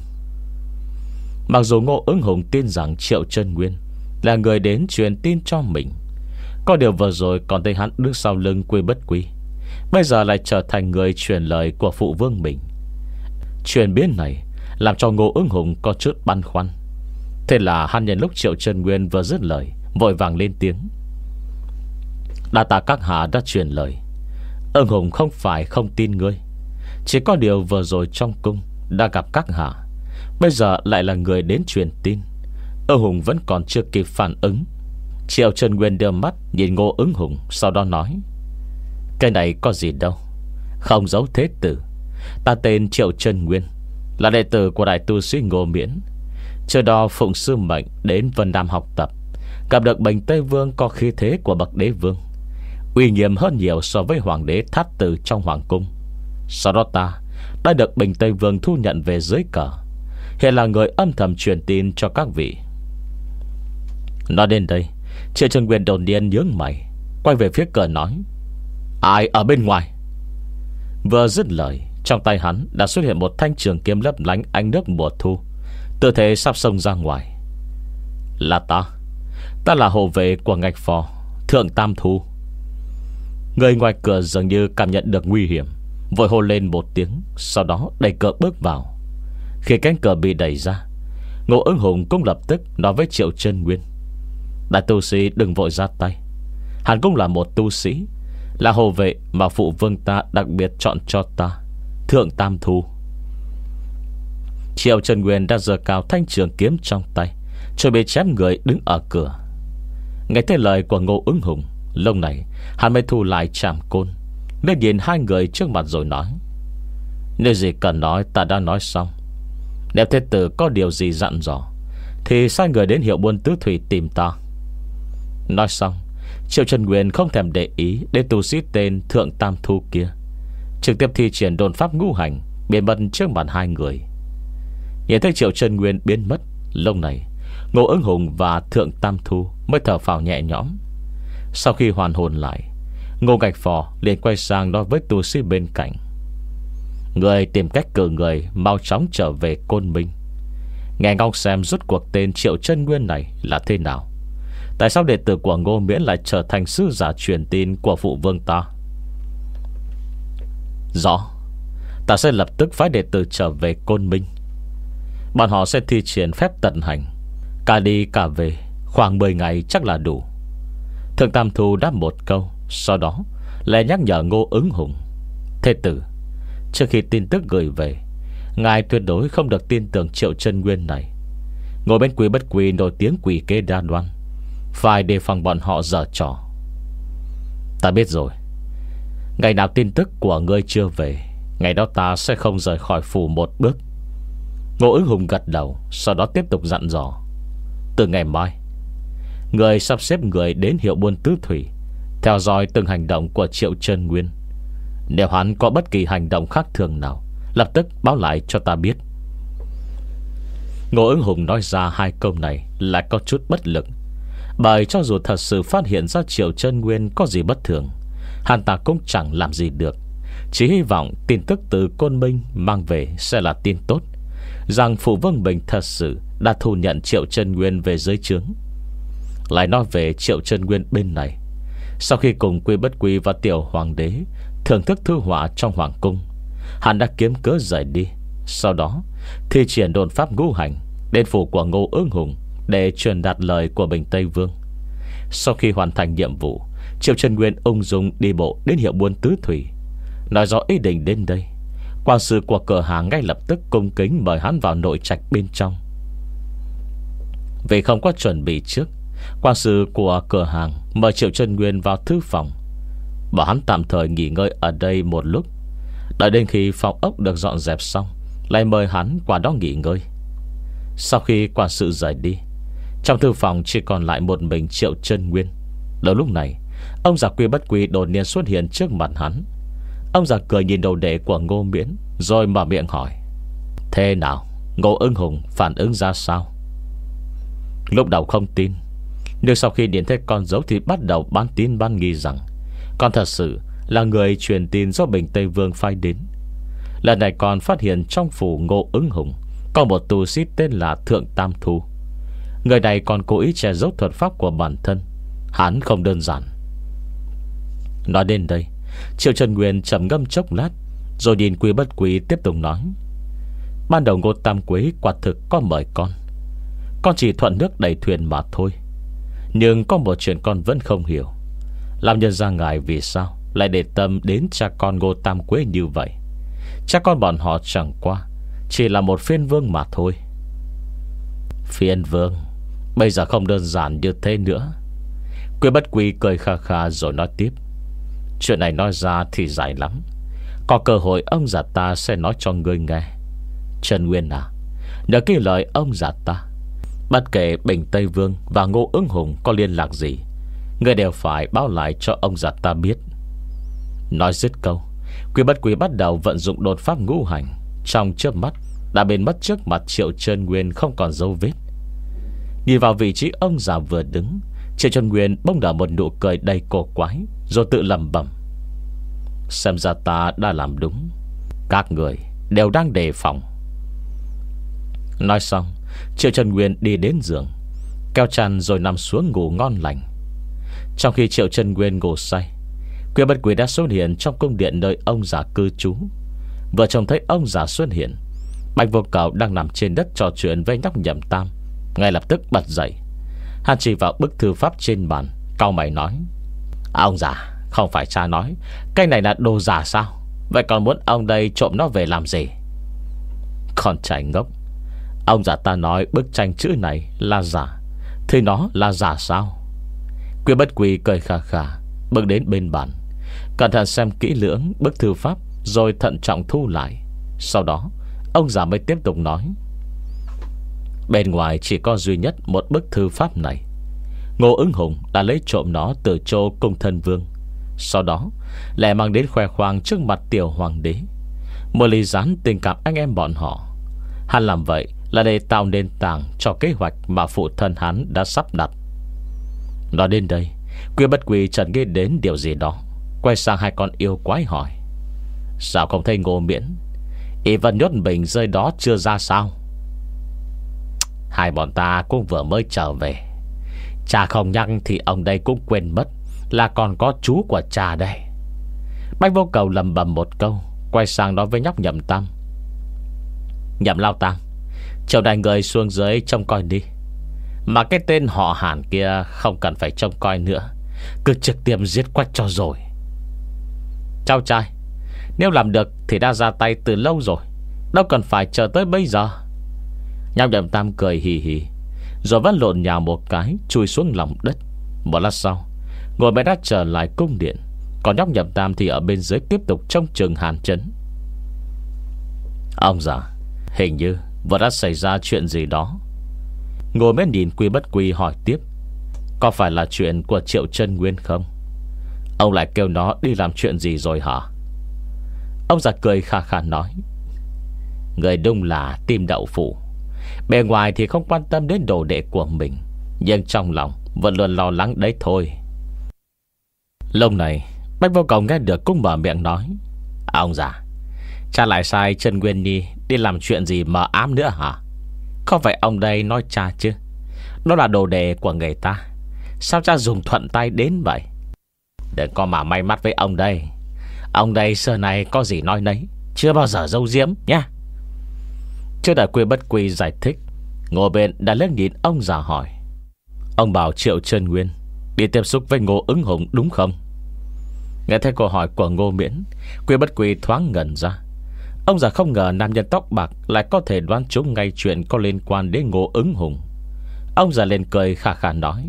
Mặc dù Ngô Ứng Hùng tin rằng Triệu Chân Nguyên là người đến truyền tin cho mình, có điều vừa rồi còn thấy hắn đứng sau lưng Quy Bất Quy, bây giờ lại trở thành người truyền lời của phụ vương mình. Truyền biến này làm cho Ngô Ứng Hùng có chút băn khoăn. Thế là hắn nhân lúc Triệu Chân Nguyên vừa dứt lời, vội vàng lên tiếng. Đa tạ các hạ đã truyền lời. Ứng Hùng không phải không tin ngươi, chỉ có điều vừa rồi trong cung đã gặp các hạ, bây giờ lại là người đến truyền tin. Ứng Hùng vẫn còn chưa kịp phản ứng. Triệu Chân Nguyên đưa mắt nhìn Ngô Ứng Hùng, sau đó nói. Cái này có gì đâu, không giấu thế tử. Ta tên Triệu Chân Nguyên, là đệ tử của đại tu sĩ Ngô Miễn. Trước đó phụng sư mệnh đến Vân Nam học tập, gặp được Bình Tây Vương có khí thế của bậc đế vương, uy nghiêm hơn nhiều so với hoàng đế Thát Tử trong hoàng cung. Sau đó ta đã được Bình Tây Vương thu nhận về dưới cờ, hiện là người âm thầm truyền tin cho các vị. Nói đến đây, Triệu Chân Nguyên đột nhiên nhướng mày, quay về phía cờ nói. Ai ở bên ngoài? Vừa dứt lời, trong tay hắn đã xuất hiện một thanh trường kiếm lấp lánh ánh nước mùa thu, tư thế sắp xông ra ngoài. Là ta. Ta là hộ vệ của Ngạch Phò, Thượng Tam Thu. Người ngoài cửa dường như cảm nhận được nguy hiểm, vội hô lên một tiếng, sau đó đẩy cửa bước vào. Khi cánh cửa bị đẩy ra, Ngô Ứng Hùng cũng lập tức nói với Triệu Chân Nguyên. Đại tu sĩ đừng vội ra tay, hắn cũng là một tu sĩ, là hộ vệ mà phụ vương ta đặc biệt chọn cho ta, Thượng Tam Thu. Triệu Chân Nguyên đã giơ cao thanh trường kiếm trong tay, chuẩn bị chém người đứng ở cửa. Nghe thấy lời của Ngô Ứng Hùng, lúc này hắn mới thu lại trảm côn, nên nhìn hai người trước mặt rồi nói: Nếu gì cần nói ta đã nói xong. Nếu thế tử có điều gì dặn dò thì sai người đến hiệu buôn tứ thủy tìm ta. Nói xong, Triệu Trần Nguyên không thèm để ý đến tu sĩ tên Thượng Tam Thu kia, trực tiếp thi triển đồn pháp ngũ hành, biến mất trước mặt hai người. Nhìn thấy Triệu Trần Nguyên biến mất, lúc này Ngô Ứng Hùng và Thượng Tam Thu mới thở phào nhẹ nhõm. Sau khi hoàn hồn lại, Ngô Gạch Phò liền quay sang nói với tu sĩ bên cạnh: Người tìm cách cử người mau chóng trở về Côn Minh, nghe ngóng xem rốt cuộc tên Triệu Trân Nguyên này là thế nào. Tại sao đệ tử của Ngô Miễn lại trở thành sứ giả truyền tin của phụ vương ta? Rõ, ta sẽ lập tức phái đệ tử trở về Côn Minh. Bọn họ sẽ thi triển phép tận hành, cả đi cả về, khoảng mười ngày chắc là đủ. Thượng Tam Thu đáp một câu, sau đó lại nhắc nhở Ngô Ứng Hùng: Thế tử, trước khi tin tức gửi về, ngài tuyệt đối không được tin tưởng Triệu Trân Nguyên này. Ngồi bên Quý Bất Quý nổi tiếng quỷ kế đa đoan, phải đề phòng bọn họ giở trò. Ta biết rồi. Ngày nào tin tức của ngươi chưa về, ngày đó ta sẽ không rời khỏi phủ một bước. Ngô Ứng Hùng gật đầu, sau đó tiếp tục dặn dò: Từ ngày mai, người sắp xếp người đến hiệu buôn tứ thủy, theo dõi từng hành động của Triệu Trân Nguyên. Nếu hắn có bất kỳ hành động khác thường nào, lập tức báo lại cho ta biết. Ngô Ứng Hùng nói ra hai câu này lại có chút bất lực, bởi cho dù thật sự phát hiện ra Triệu Trân Nguyên có gì bất thường, hắn ta cũng chẳng làm gì được. Chỉ hy vọng tin tức từ Côn Minh mang về sẽ là tin tốt, rằng phụ vương mình thật sự đã thu nhận Triệu Trân Nguyên về dưới trướng. Lại nói về Triệu Trân Nguyên bên này, sau khi cùng Quy Bất Quy và Tiểu Hoàng đế thưởng thức thư họa trong hoàng cung, hắn đã kiếm cớ rời đi. Sau đó thi triển đồn pháp ngũ hành đến phủ của Ngô Ứng Hùng để truyền đạt lời của Bình Tây Vương. Sau khi hoàn thành nhiệm vụ, Triệu Trân Nguyên ung dung đi bộ đến hiệu buôn tứ thủy, nói rõ ý định đến đây. Quan sư của cửa hàng ngay lập tức cung kính mời hắn vào nội trạch bên trong. Vì không có chuẩn bị trước, quan sư của cửa hàng mời Triệu Trân Nguyên vào thư phòng, bảo hắn tạm thời nghỉ ngơi ở đây một lúc, đợi đến khi phòng ốc được dọn dẹp xong lại mời hắn qua đó nghỉ ngơi. Sau khi quan sự rời đi, trong thư phòng chỉ còn lại một mình Triệu Trân Nguyên. Đầu lúc này, ông già Quy Bất Quy đột nhiên xuất hiện trước mặt hắn. Ông già cười nhìn đầu đệ của Ngô Miễn, rồi mở miệng hỏi: Thế nào, Ngô Ứng Hùng phản ứng ra sao? Lúc đầu không tin, nhưng sau khi nhìn thấy con dấu thì bắt đầu bán tín bán nghi rằng con thật sự là người truyền tin do Bình Tây Vương phái đến. Lần này còn phát hiện trong phủ Ngô Ứng Hùng có một tu sĩ tên là Thượng Tam Thu. Người này còn cố ý che giấu thuật pháp của bản thân. Hắn không đơn giản. Nói đến đây, Triệu Trân Nguyên trầm ngâm chốc lát, rồi nhìn Quy Bất Quy tiếp tục nói: Ban đầu Ngô Tam Quế quả thực có mời con, con chỉ thuận nước đẩy thuyền mà thôi. Nhưng có một chuyện con vẫn không hiểu, làm nhân ra ngài vì sao lại để tâm đến cha con Ngô Tam Quế như vậy. Cha con bọn họ chẳng qua chỉ là một phiên vương mà thôi. Phiên vương bây giờ không đơn giản như thế nữa. Quy Bất Quy cười kha kha rồi nói tiếp: Chuyện này nói ra thì dài lắm, có cơ hội ông già ta sẽ nói cho ngươi nghe. Trân Nguyên à, nhớ cái lời ông già ta, bất kể Bình Tây Vương và Ngô Ứng Hùng có liên lạc gì, ngươi đều phải báo lại cho ông già ta biết. Nói dứt câu, Quy Bất Quy bắt đầu vận dụng đột pháp ngũ hành. Trong chớp mắt đã biến mất trước mặt Triệu Trân Nguyên không còn dấu vết. Nhìn vào vị trí ông già vừa đứng, Triệu Trân Nguyên bỗng nở một nụ cười đầy cổ quái, rồi tự lẩm bẩm: Xem ra ta đã làm đúng, các người đều đang đề phòng. Nói xong, Triệu Trân Nguyên đi đến giường, kéo chăn rồi nằm xuống ngủ ngon lành. Trong khi Triệu Trân Nguyên ngủ say, Quy Bất Quy đã xuất hiện trong cung điện nơi ông già cư trú. Vừa trông thấy ông già xuất hiện, Bạch Vô Cầu đang nằm trên đất trò chuyện với nhóc Nhậm Tam, ngay lập tức bật dậy. Hắn chỉ vào bức thư pháp trên bàn, cau mày nói: Ông già, không phải cha nói cái này là đồ giả sao? Vậy còn muốn ông đây trộm nó về làm gì? Con trai ngốc, ông già ta nói bức tranh chữ này là giả, thì nó là giả sao? Quy Bất Quy cười khà khà bước đến bên bàn, Cẩn thận xem kỹ lưỡng bức thư pháp, rồi thận trọng thu lại. Sau đó ông già mới tiếp tục nói: bên ngoài chỉ có duy nhất một bức thư pháp này. Ngô Ứng Hùng đã lấy trộm nó từ chỗ cung thân vương, sau đó lại mang đến khoe khoang trước mặt tiểu hoàng đế, một ly gián tình cảm anh em bọn họ. Hắn làm vậy là để tạo nền tảng cho kế hoạch mà phụ thân hắn đã sắp đặt. Nói đến đây, Quy Bất Quy chợt nghĩ đến điều gì đó, quay sang hai con yêu quái hỏi: sao không thấy Ngô Miễn, y vẫn nhốt mình rơi đó chưa ra sao? Hai bọn ta cũng vừa mới trở về. Cha không nhắc thì ông đây cũng quên mất là còn có chú của cha đây. Bách Vô Cầu lầm bầm một câu, quay sang nói với nhóc Nhậm Tam: Nhậm Lao Tam, chiều này người xuống dưới trông coi đi. Mà cái tên họ Hàn kia không cần phải trông coi nữa, cứ trực tiếp giết quách cho rồi. Cháu trai, nếu làm được thì đã ra tay từ lâu rồi, đâu cần phải chờ tới bây giờ. Nhóc Nhậm Tam cười hì hì, rồi vẫn lộn nhào một cái, chui xuống lòng đất. Một lát sau, ngồi mới đã trở lại cung điện, còn nhóc Nhậm Tam thì ở bên dưới tiếp tục trông chừng Hàn Chấn. Ông già, hình như vừa đã xảy ra chuyện gì đó. Ngồi mới nhìn Quy Bất Quy hỏi tiếp: có phải là chuyện của Triệu Chân Nguyên không? Ông lại kêu nó đi làm chuyện gì rồi hả? Ông già cười khà khà nói: người đúng là tim đậu phụ. Bề ngoài thì không quan tâm đến đồ đệ của mình, nhưng trong lòng vẫn luôn lo lắng đấy thôi. Lúc này Bách Vô Cầu nghe được cũng mở miệng nói: ông già, cha lại sai Chân Nguyên Nhi đi làm chuyện gì mờ ám nữa hả? Không phải ông đây nói cha chứ? Đó là đồ đệ của người ta, sao cha dùng thuận tay đến vậy? Đừng có mà may mắt với ông đây. Ông đây xưa này có gì nói nấy, chưa bao giờ giấu giếm nhá. Chưa đợi Quy Bất Quy giải thích, Ngô bên đã lên nhìn ông già hỏi: ông bảo Triệu Chân Nguyên đi tiếp xúc với Ngô Ứng Hùng đúng không? Nghe thấy câu hỏi của Ngô Miễn, Quy Bất Quy thoáng ngẩn ra. Ông già không ngờ nam nhân tóc bạc lại có thể đoán trúng ngay chuyện có liên quan đến Ngô Ứng Hùng. Ông già lên cười khà khà nói: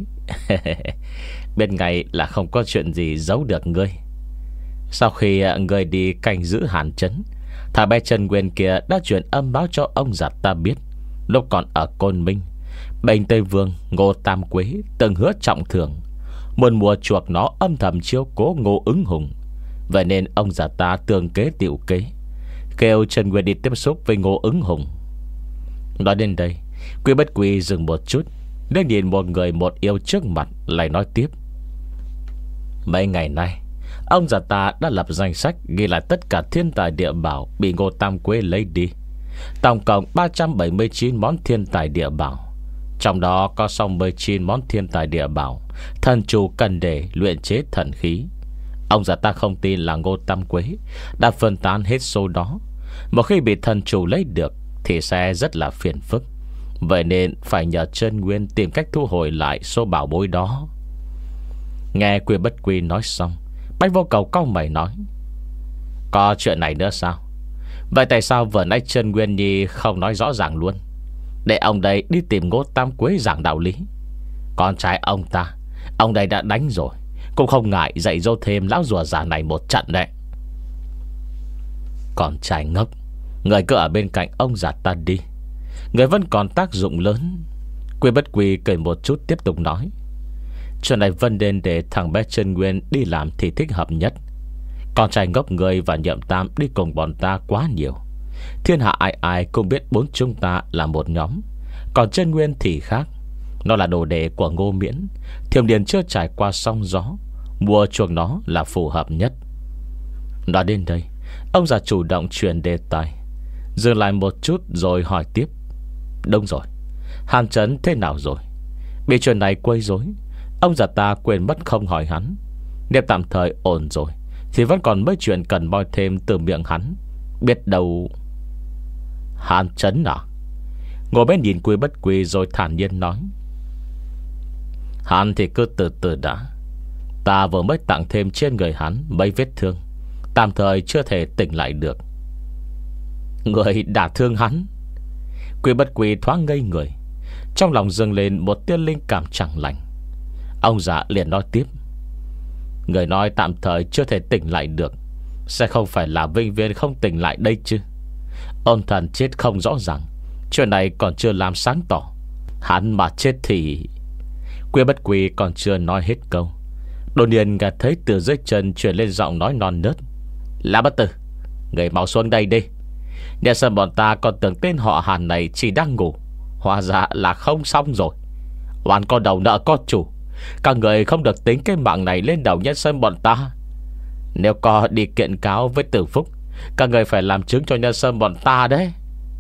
bên ngay là không có chuyện gì giấu được ngươi. Sau khi ngươi đi canh giữ Hàn Trấn, thằng bé Chân Nguyên kia đã truyền âm báo cho ông già ta biết, lúc còn ở Côn Minh, Bình Tây Vương Ngô Tam Quế từng hứa trọng thưởng, muốn mua chuộc nó âm thầm chiếu cố Ngô Ứng Hùng. Vậy nên ông già ta tương kế tiểu kế, kêu Chân Nguyên đi tiếp xúc với Ngô Ứng Hùng. Nói đến đây, Quy Bất Quy dừng một chút, nên nhìn một người một yêu trước mặt, lại nói tiếp: mấy ngày nay ông già ta đã lập danh sách ghi lại tất cả thiên tài địa bảo bị Ngô Tam Quế lấy đi, tổng cộng ba trăm bảy mươi chín món thiên tài địa bảo. Trong đó có sáu mươi chín món thiên tài địa bảo thần chủ cần để luyện chế thần khí. Ông già ta không tin là Ngô Tam Quế đã phân tán hết số đó. Một khi bị thần chủ lấy được thì sẽ rất là phiền phức. Vậy nên phải nhờ Chân Nguyên tìm cách thu hồi lại số bảo bối đó. Nghe Quy Bất Quy nói xong, Bách Vô Cầu cau mày nói: có chuyện này nữa sao? Vậy tại sao vừa nãy Chân Nguyên Nhi không nói rõ ràng luôn, để ông đây đi tìm Ngô Tam Quế giảng đạo lý? Con trai ông ta, ông đây đã đánh rồi, cũng không ngại dạy dỗ thêm lão rùa già này một trận đấy. Con trai ngốc, người cứ ở bên cạnh ông già ta đi, người vẫn còn tác dụng lớn. Quy Bất Quy cười một chút tiếp tục nói: chuyện này Vân nên để thằng bé Chân Nguyên đi làm thì thích hợp nhất. Con trai ngốc người và Nhậm Tam đi cùng bọn ta quá nhiều. Thiên hạ ai ai cũng biết bốn chúng ta là một nhóm. Còn Chân Nguyên thì khác, nó là đồ đệ của Ngô Miễn, thiềm điền chưa trải qua sóng gió, mua chuộc nó là phù hợp nhất. Nói đến đây, ông già chủ động chuyển đề tài, dừng lại một chút rồi hỏi tiếp: đúng rồi, Hàn Trấn thế nào rồi? Bị chuyện này quấy rối, ông già ta quên mất không hỏi hắn. Nếu tạm thời ổn rồi thì vẫn còn mấy chuyện cần moi thêm từ miệng hắn, biết đâu. Hàn Trấn à? Ngồi bên nhìn Quy Bất Quy rồi thản nhiên nói: hắn thì cứ từ từ đã. Ta vừa mới tặng thêm trên người hắn mấy vết thương, tạm thời chưa thể tỉnh lại được. Người đã thương hắn? Quy Bất Quy thoáng ngây người, trong lòng dâng lên một tia linh cảm chẳng lành. Ông già liền nói tiếp: Người nói tạm thời chưa thể tỉnh lại được, sẽ không phải là vĩnh viễn không tỉnh lại đây chứ? Ôn thần chết không rõ ràng, chuyện này còn chưa làm sáng tỏ. Hắn mà chết thì... Quy Bất Quy còn chưa nói hết câu, đột nhiên nghe thấy từ dưới chân truyền lên giọng nói non nớt: "Lã Bất Tử, người mau xuống đây đi. Nhà sân bọn ta còn tưởng tên họ Hàn này chỉ đang ngủ, hóa ra là không xong rồi. Oan có đầu nợ có chủ, các người không được tính cái mạng này lên đầu nhân sân bọn ta. Nếu có đi kiện cáo với Tử Phúc, các người phải làm chứng cho nhân sân bọn ta đấy."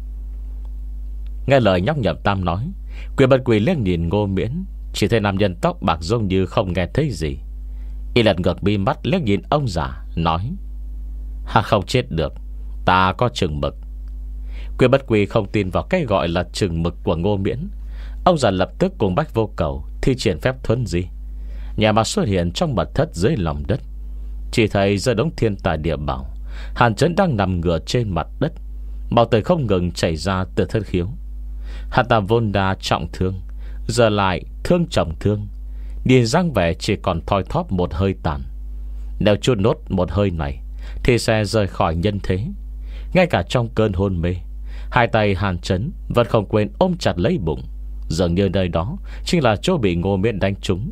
Nghe lời nhóc Nhậm Tam nói, Quy Bất Quy liếc nhìn Ngô Miễn, chỉ thấy nam nhân tóc bạc giống như không nghe thấy gì. Y lật ngược mi mắt liếc nhìn ông già, nói: "Ha, không chết được, ta có chừng mực." Quy Bất Quy không tin vào cái gọi là chừng mực của Ngô Miễn. Ông già lập tức cùng Bách Vô Cầu thi triển phép thuấn di, nhà mà xuất hiện trong mật thất dưới lòng đất. Chỉ thấy giữa đống thiên tài địa bảo, Hàn Chấn đang nằm ngửa trên mặt đất, máu tươi không ngừng chảy ra từ thất khiếu. Hắn ta vốn đã trọng thương, giờ lại thương chồng thương, nhìn dáng vẻ chỉ còn thoi thóp một hơi tàn. Nếu chút nốt một hơi này thì sẽ rời khỏi nhân thế. Ngay cả trong cơn hôn mê, hai tay Hàn Chấn vẫn không quên ôm chặt lấy bụng, dường như nơi đó chính là chỗ bị Ngô Miễn đánh trúng.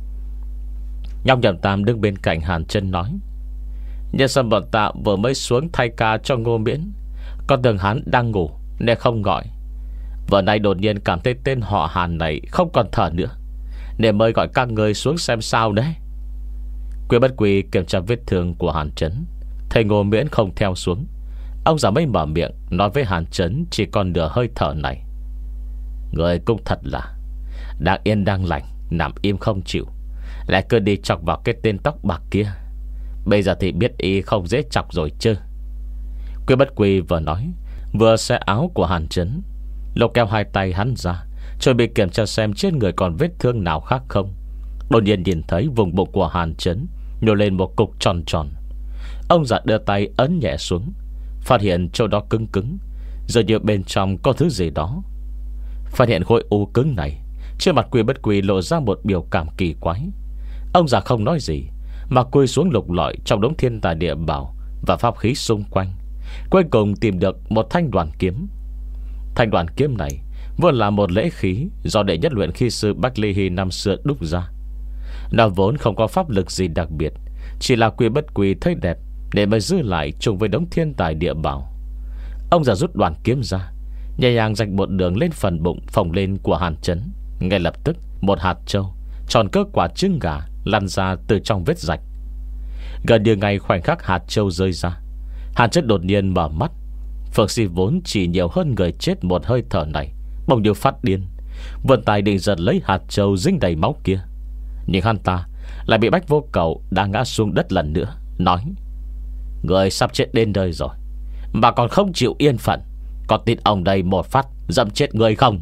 Nhóc Nhậm Tam đứng bên cạnh Hàn Chấn nói: "Nhân sâm bọn ta vừa mới xuống thay ca cho Ngô Miễn, con tưởng hắn đang ngủ nên không gọi. Vừa nay đột nhiên cảm thấy tên họ Hàn này không còn thở nữa, nên mới gọi các người xuống xem sao đấy." Quy Bất Quy kiểm tra vết thương của Hàn Chấn, thấy Ngô Miễn không theo xuống, ông già mới mở miệng nói với Hàn Chấn chỉ còn nửa hơi thở này: "Người cũng thật là đang yên đang lành, nằm im không chịu, lại cứ đi chọc vào cái tên tóc bạc kia. Bây giờ thì biết y không dễ chọc rồi chứ." Quy Bất Quy vừa nói vừa xé áo của Hàn Chấn, lột kéo hai tay hắn ra, chuẩn bị kiểm tra xem trên người còn vết thương nào khác không. Đột nhiên nhìn thấy vùng bụng của Hàn Chấn nhô lên một cục tròn tròn. Ông già đưa tay ấn nhẹ xuống, phát hiện chỗ đó cứng cứng, dường như bên trong có thứ gì đó. Phát hiện khối u cứng này, trên mặt Quy Bất Quy lộ ra một biểu cảm kỳ quái. Ông già không nói gì, mà cúi xuống lục lọi trong đống thiên tài địa bảo và pháp khí xung quanh, cuối cùng tìm được một thanh đoàn kiếm. Thanh đoàn kiếm này vốn là một lễ khí do đệ nhất luyện khí sư Bách Ly Hy năm xưa đúc ra. Nó vốn không có pháp lực gì đặc biệt, chỉ là Quy Bất Quy thấy đẹp để mới giữ lại chung với đống thiên tài địa bảo. Ông già rút đoàn kiếm ra, nhẹ nhàng rạch một đường lên phần bụng phồng lên của Hàn Chấn. Ngay lập tức một hạt trâu tròn cỡ quả trứng gà lăn ra từ trong vết rạch. Gần như ngay khoảnh khắc hạt trâu rơi ra, Hàn Chấn đột nhiên mở mắt. Phượng Si vốn chỉ nhiều hơn người chết một hơi thở này bỗng như phát điên, vươn tay định giật lấy hạt trâu dính đầy máu kia. Nhưng hắn ta lại bị Bách Vô Cầu đang ngã xuống đất lần nữa, nói: "Người sắp chết đến nơi rồi mà còn không chịu yên phận, có tin ông đây một phát dẫm chết người không?"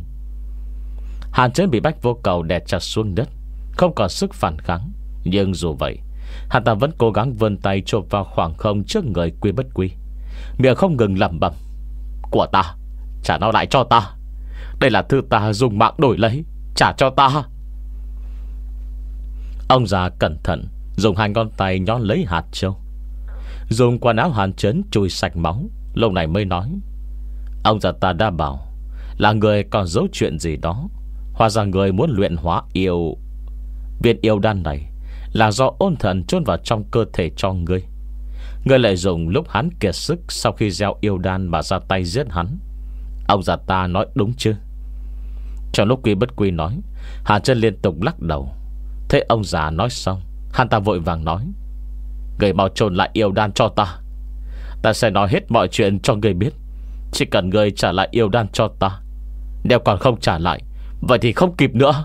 Hàn Chấn bị Bách Vô Cầu đè chặt xuống đất, không còn sức phản kháng. Nhưng dù vậy, hắn ta vẫn cố gắng vươn tay chộp vào khoảng không trước người Quy Bất Quy, miệng không ngừng lẩm bẩm: "Của ta, trả nó lại cho ta. Đây là thứ ta dùng mạng đổi lấy, trả cho ta." Ông già cẩn thận dùng hai ngón tay nhón lấy hạt trâu, dùng quần áo Hàn Chấn chùi sạch máu, lúc này mới nói: "Ông già ta đã bảo là người còn giấu chuyện gì đó, hóa ra người muốn luyện hóa yêu viên yêu đan này là do ôn thần chôn vào trong cơ thể cho ngươi. Ngươi lại dùng lúc hắn kiệt sức sau khi gieo yêu đan mà ra tay giết hắn. Ông già ta nói đúng chứ?" Trong lúc Quy Bất Quy nói, Hàn Chấn liên tục lắc đầu. Thế ông già nói xong, hắn ta vội vàng nói: "Người mau chôn lại yêu đan cho ta. Ta sẽ nói hết mọi chuyện cho người biết. Chỉ cần người trả lại yêu đan cho ta. Nếu còn không trả lại, vậy thì không kịp nữa."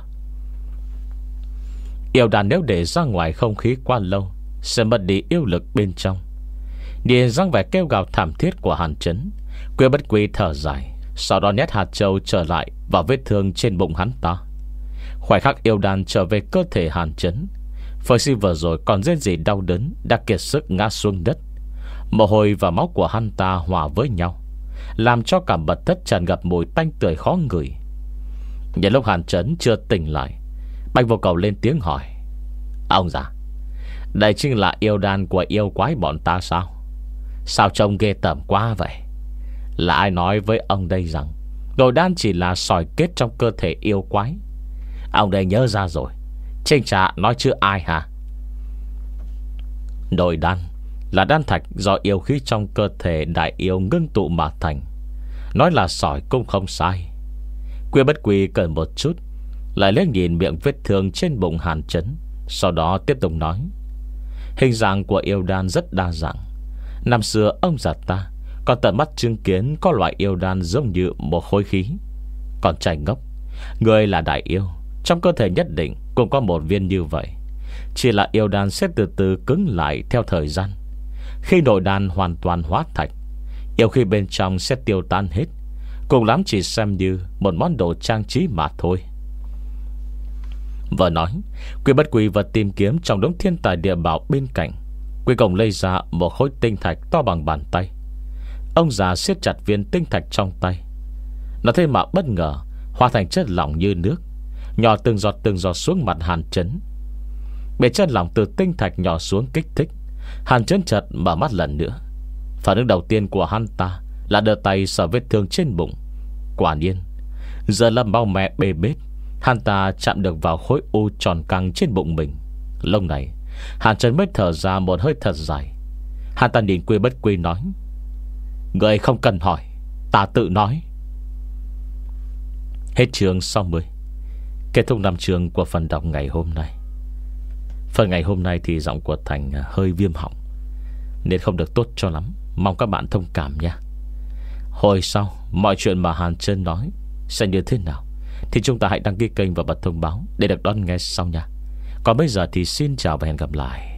Yêu đan nếu để ra ngoài không khí quá lâu sẽ mất đi yêu lực bên trong. Nhìn dáng vẻ kêu gào thảm thiết của Hàn Chấn, Quy Bất Quy thở dài, sau đó nhét hạt châu trở lại vào vết thương trên bụng hắn ta. Khoảnh khắc yêu đan trở về cơ thể Hàn Chấn, Phượng Si vừa rồi còn rên rỉ đau đớn đã kiệt sức ngã xuống đất. Mồ hôi và máu của hắn ta hòa với nhau, làm cho cả mật thất tràn ngập mùi tanh tưởi khó ngửi. Nhân lúc Hàn Chấn chưa tỉnh lại, Bạch Vô Cầu lên tiếng hỏi: "Ông già, Đây chính là yêu đan của yêu quái bọn ta sao? Sao trông ghê tởm quá vậy? Là ai nói với ông đây rằng nội đan chỉ là sỏi kết trong cơ thể yêu quái? Ông đây nhớ ra rồi. Trinh trả nói chứ ai hả? Nội đan là đan thạch do yêu khí trong cơ thể đại yêu ngưng tụ mà thành. Nói là sỏi cũng không sai. Quy Bất Quy cần một chút, lại liếc nhìn miệng vết thương trên bụng Hàn Chấn, sau đó tiếp tục nói. Hình dạng của yêu đan rất đa dạng. Năm xưa ông già ta còn tận mắt chứng kiến có loại yêu đan giống như một khối khí. Còn trai ngốc, người là đại yêu, trong cơ thể nhất định cũng có một viên như vậy. Chỉ là yêu đan sẽ từ từ cứng lại theo thời gian. Khi nội đan hoàn toàn hóa thạch, yêu khí bên trong sẽ tiêu tan hết, cùng lắm chỉ xem như một món đồ trang trí mà thôi. Vừa nói, Quy Bất Quy vừa tìm kiếm trong đống thiên tài địa bảo bên cạnh, cuối cùng lấy ra một khối tinh thạch to bằng bàn tay. Ông già siết chặt viên tinh thạch trong tay. Nó thế mà bất ngờ hóa thành chất lỏng như nước, nhỏ từng giọt từng giọt xuống mặt Hàn Chấn. Bị chất lỏng từ tinh thạch nhỏ xuống kích thích, Hàn Chấn chợt mở mắt lần nữa. Phản ứng đầu tiên của hắn ta là đưa tay sờ vết thương trên bụng. Quả nhiên, giờ là mau mẹ bê bết, hắn ta chạm được vào khối u tròn căng trên bụng mình. Lúc này Hàn Chấn mới thở ra một hơi thật dài. Hắn ta nhìn Quy Bất Quy nói: người không cần hỏi, ta tự nói. Hết chương sáu mươi. Kết thúc năm chương của phần đọc ngày hôm nay. Phần ngày hôm nay thì giọng của Thành hơi viêm họng nên không được tốt cho lắm, mong các bạn thông cảm nha. Hồi sau mọi chuyện mà Hàn Chấn nói sẽ như thế nào thì chúng ta hãy đăng ký kênh và bật thông báo để được đón nghe sau nha. Còn bây giờ thì xin chào và hẹn gặp lại.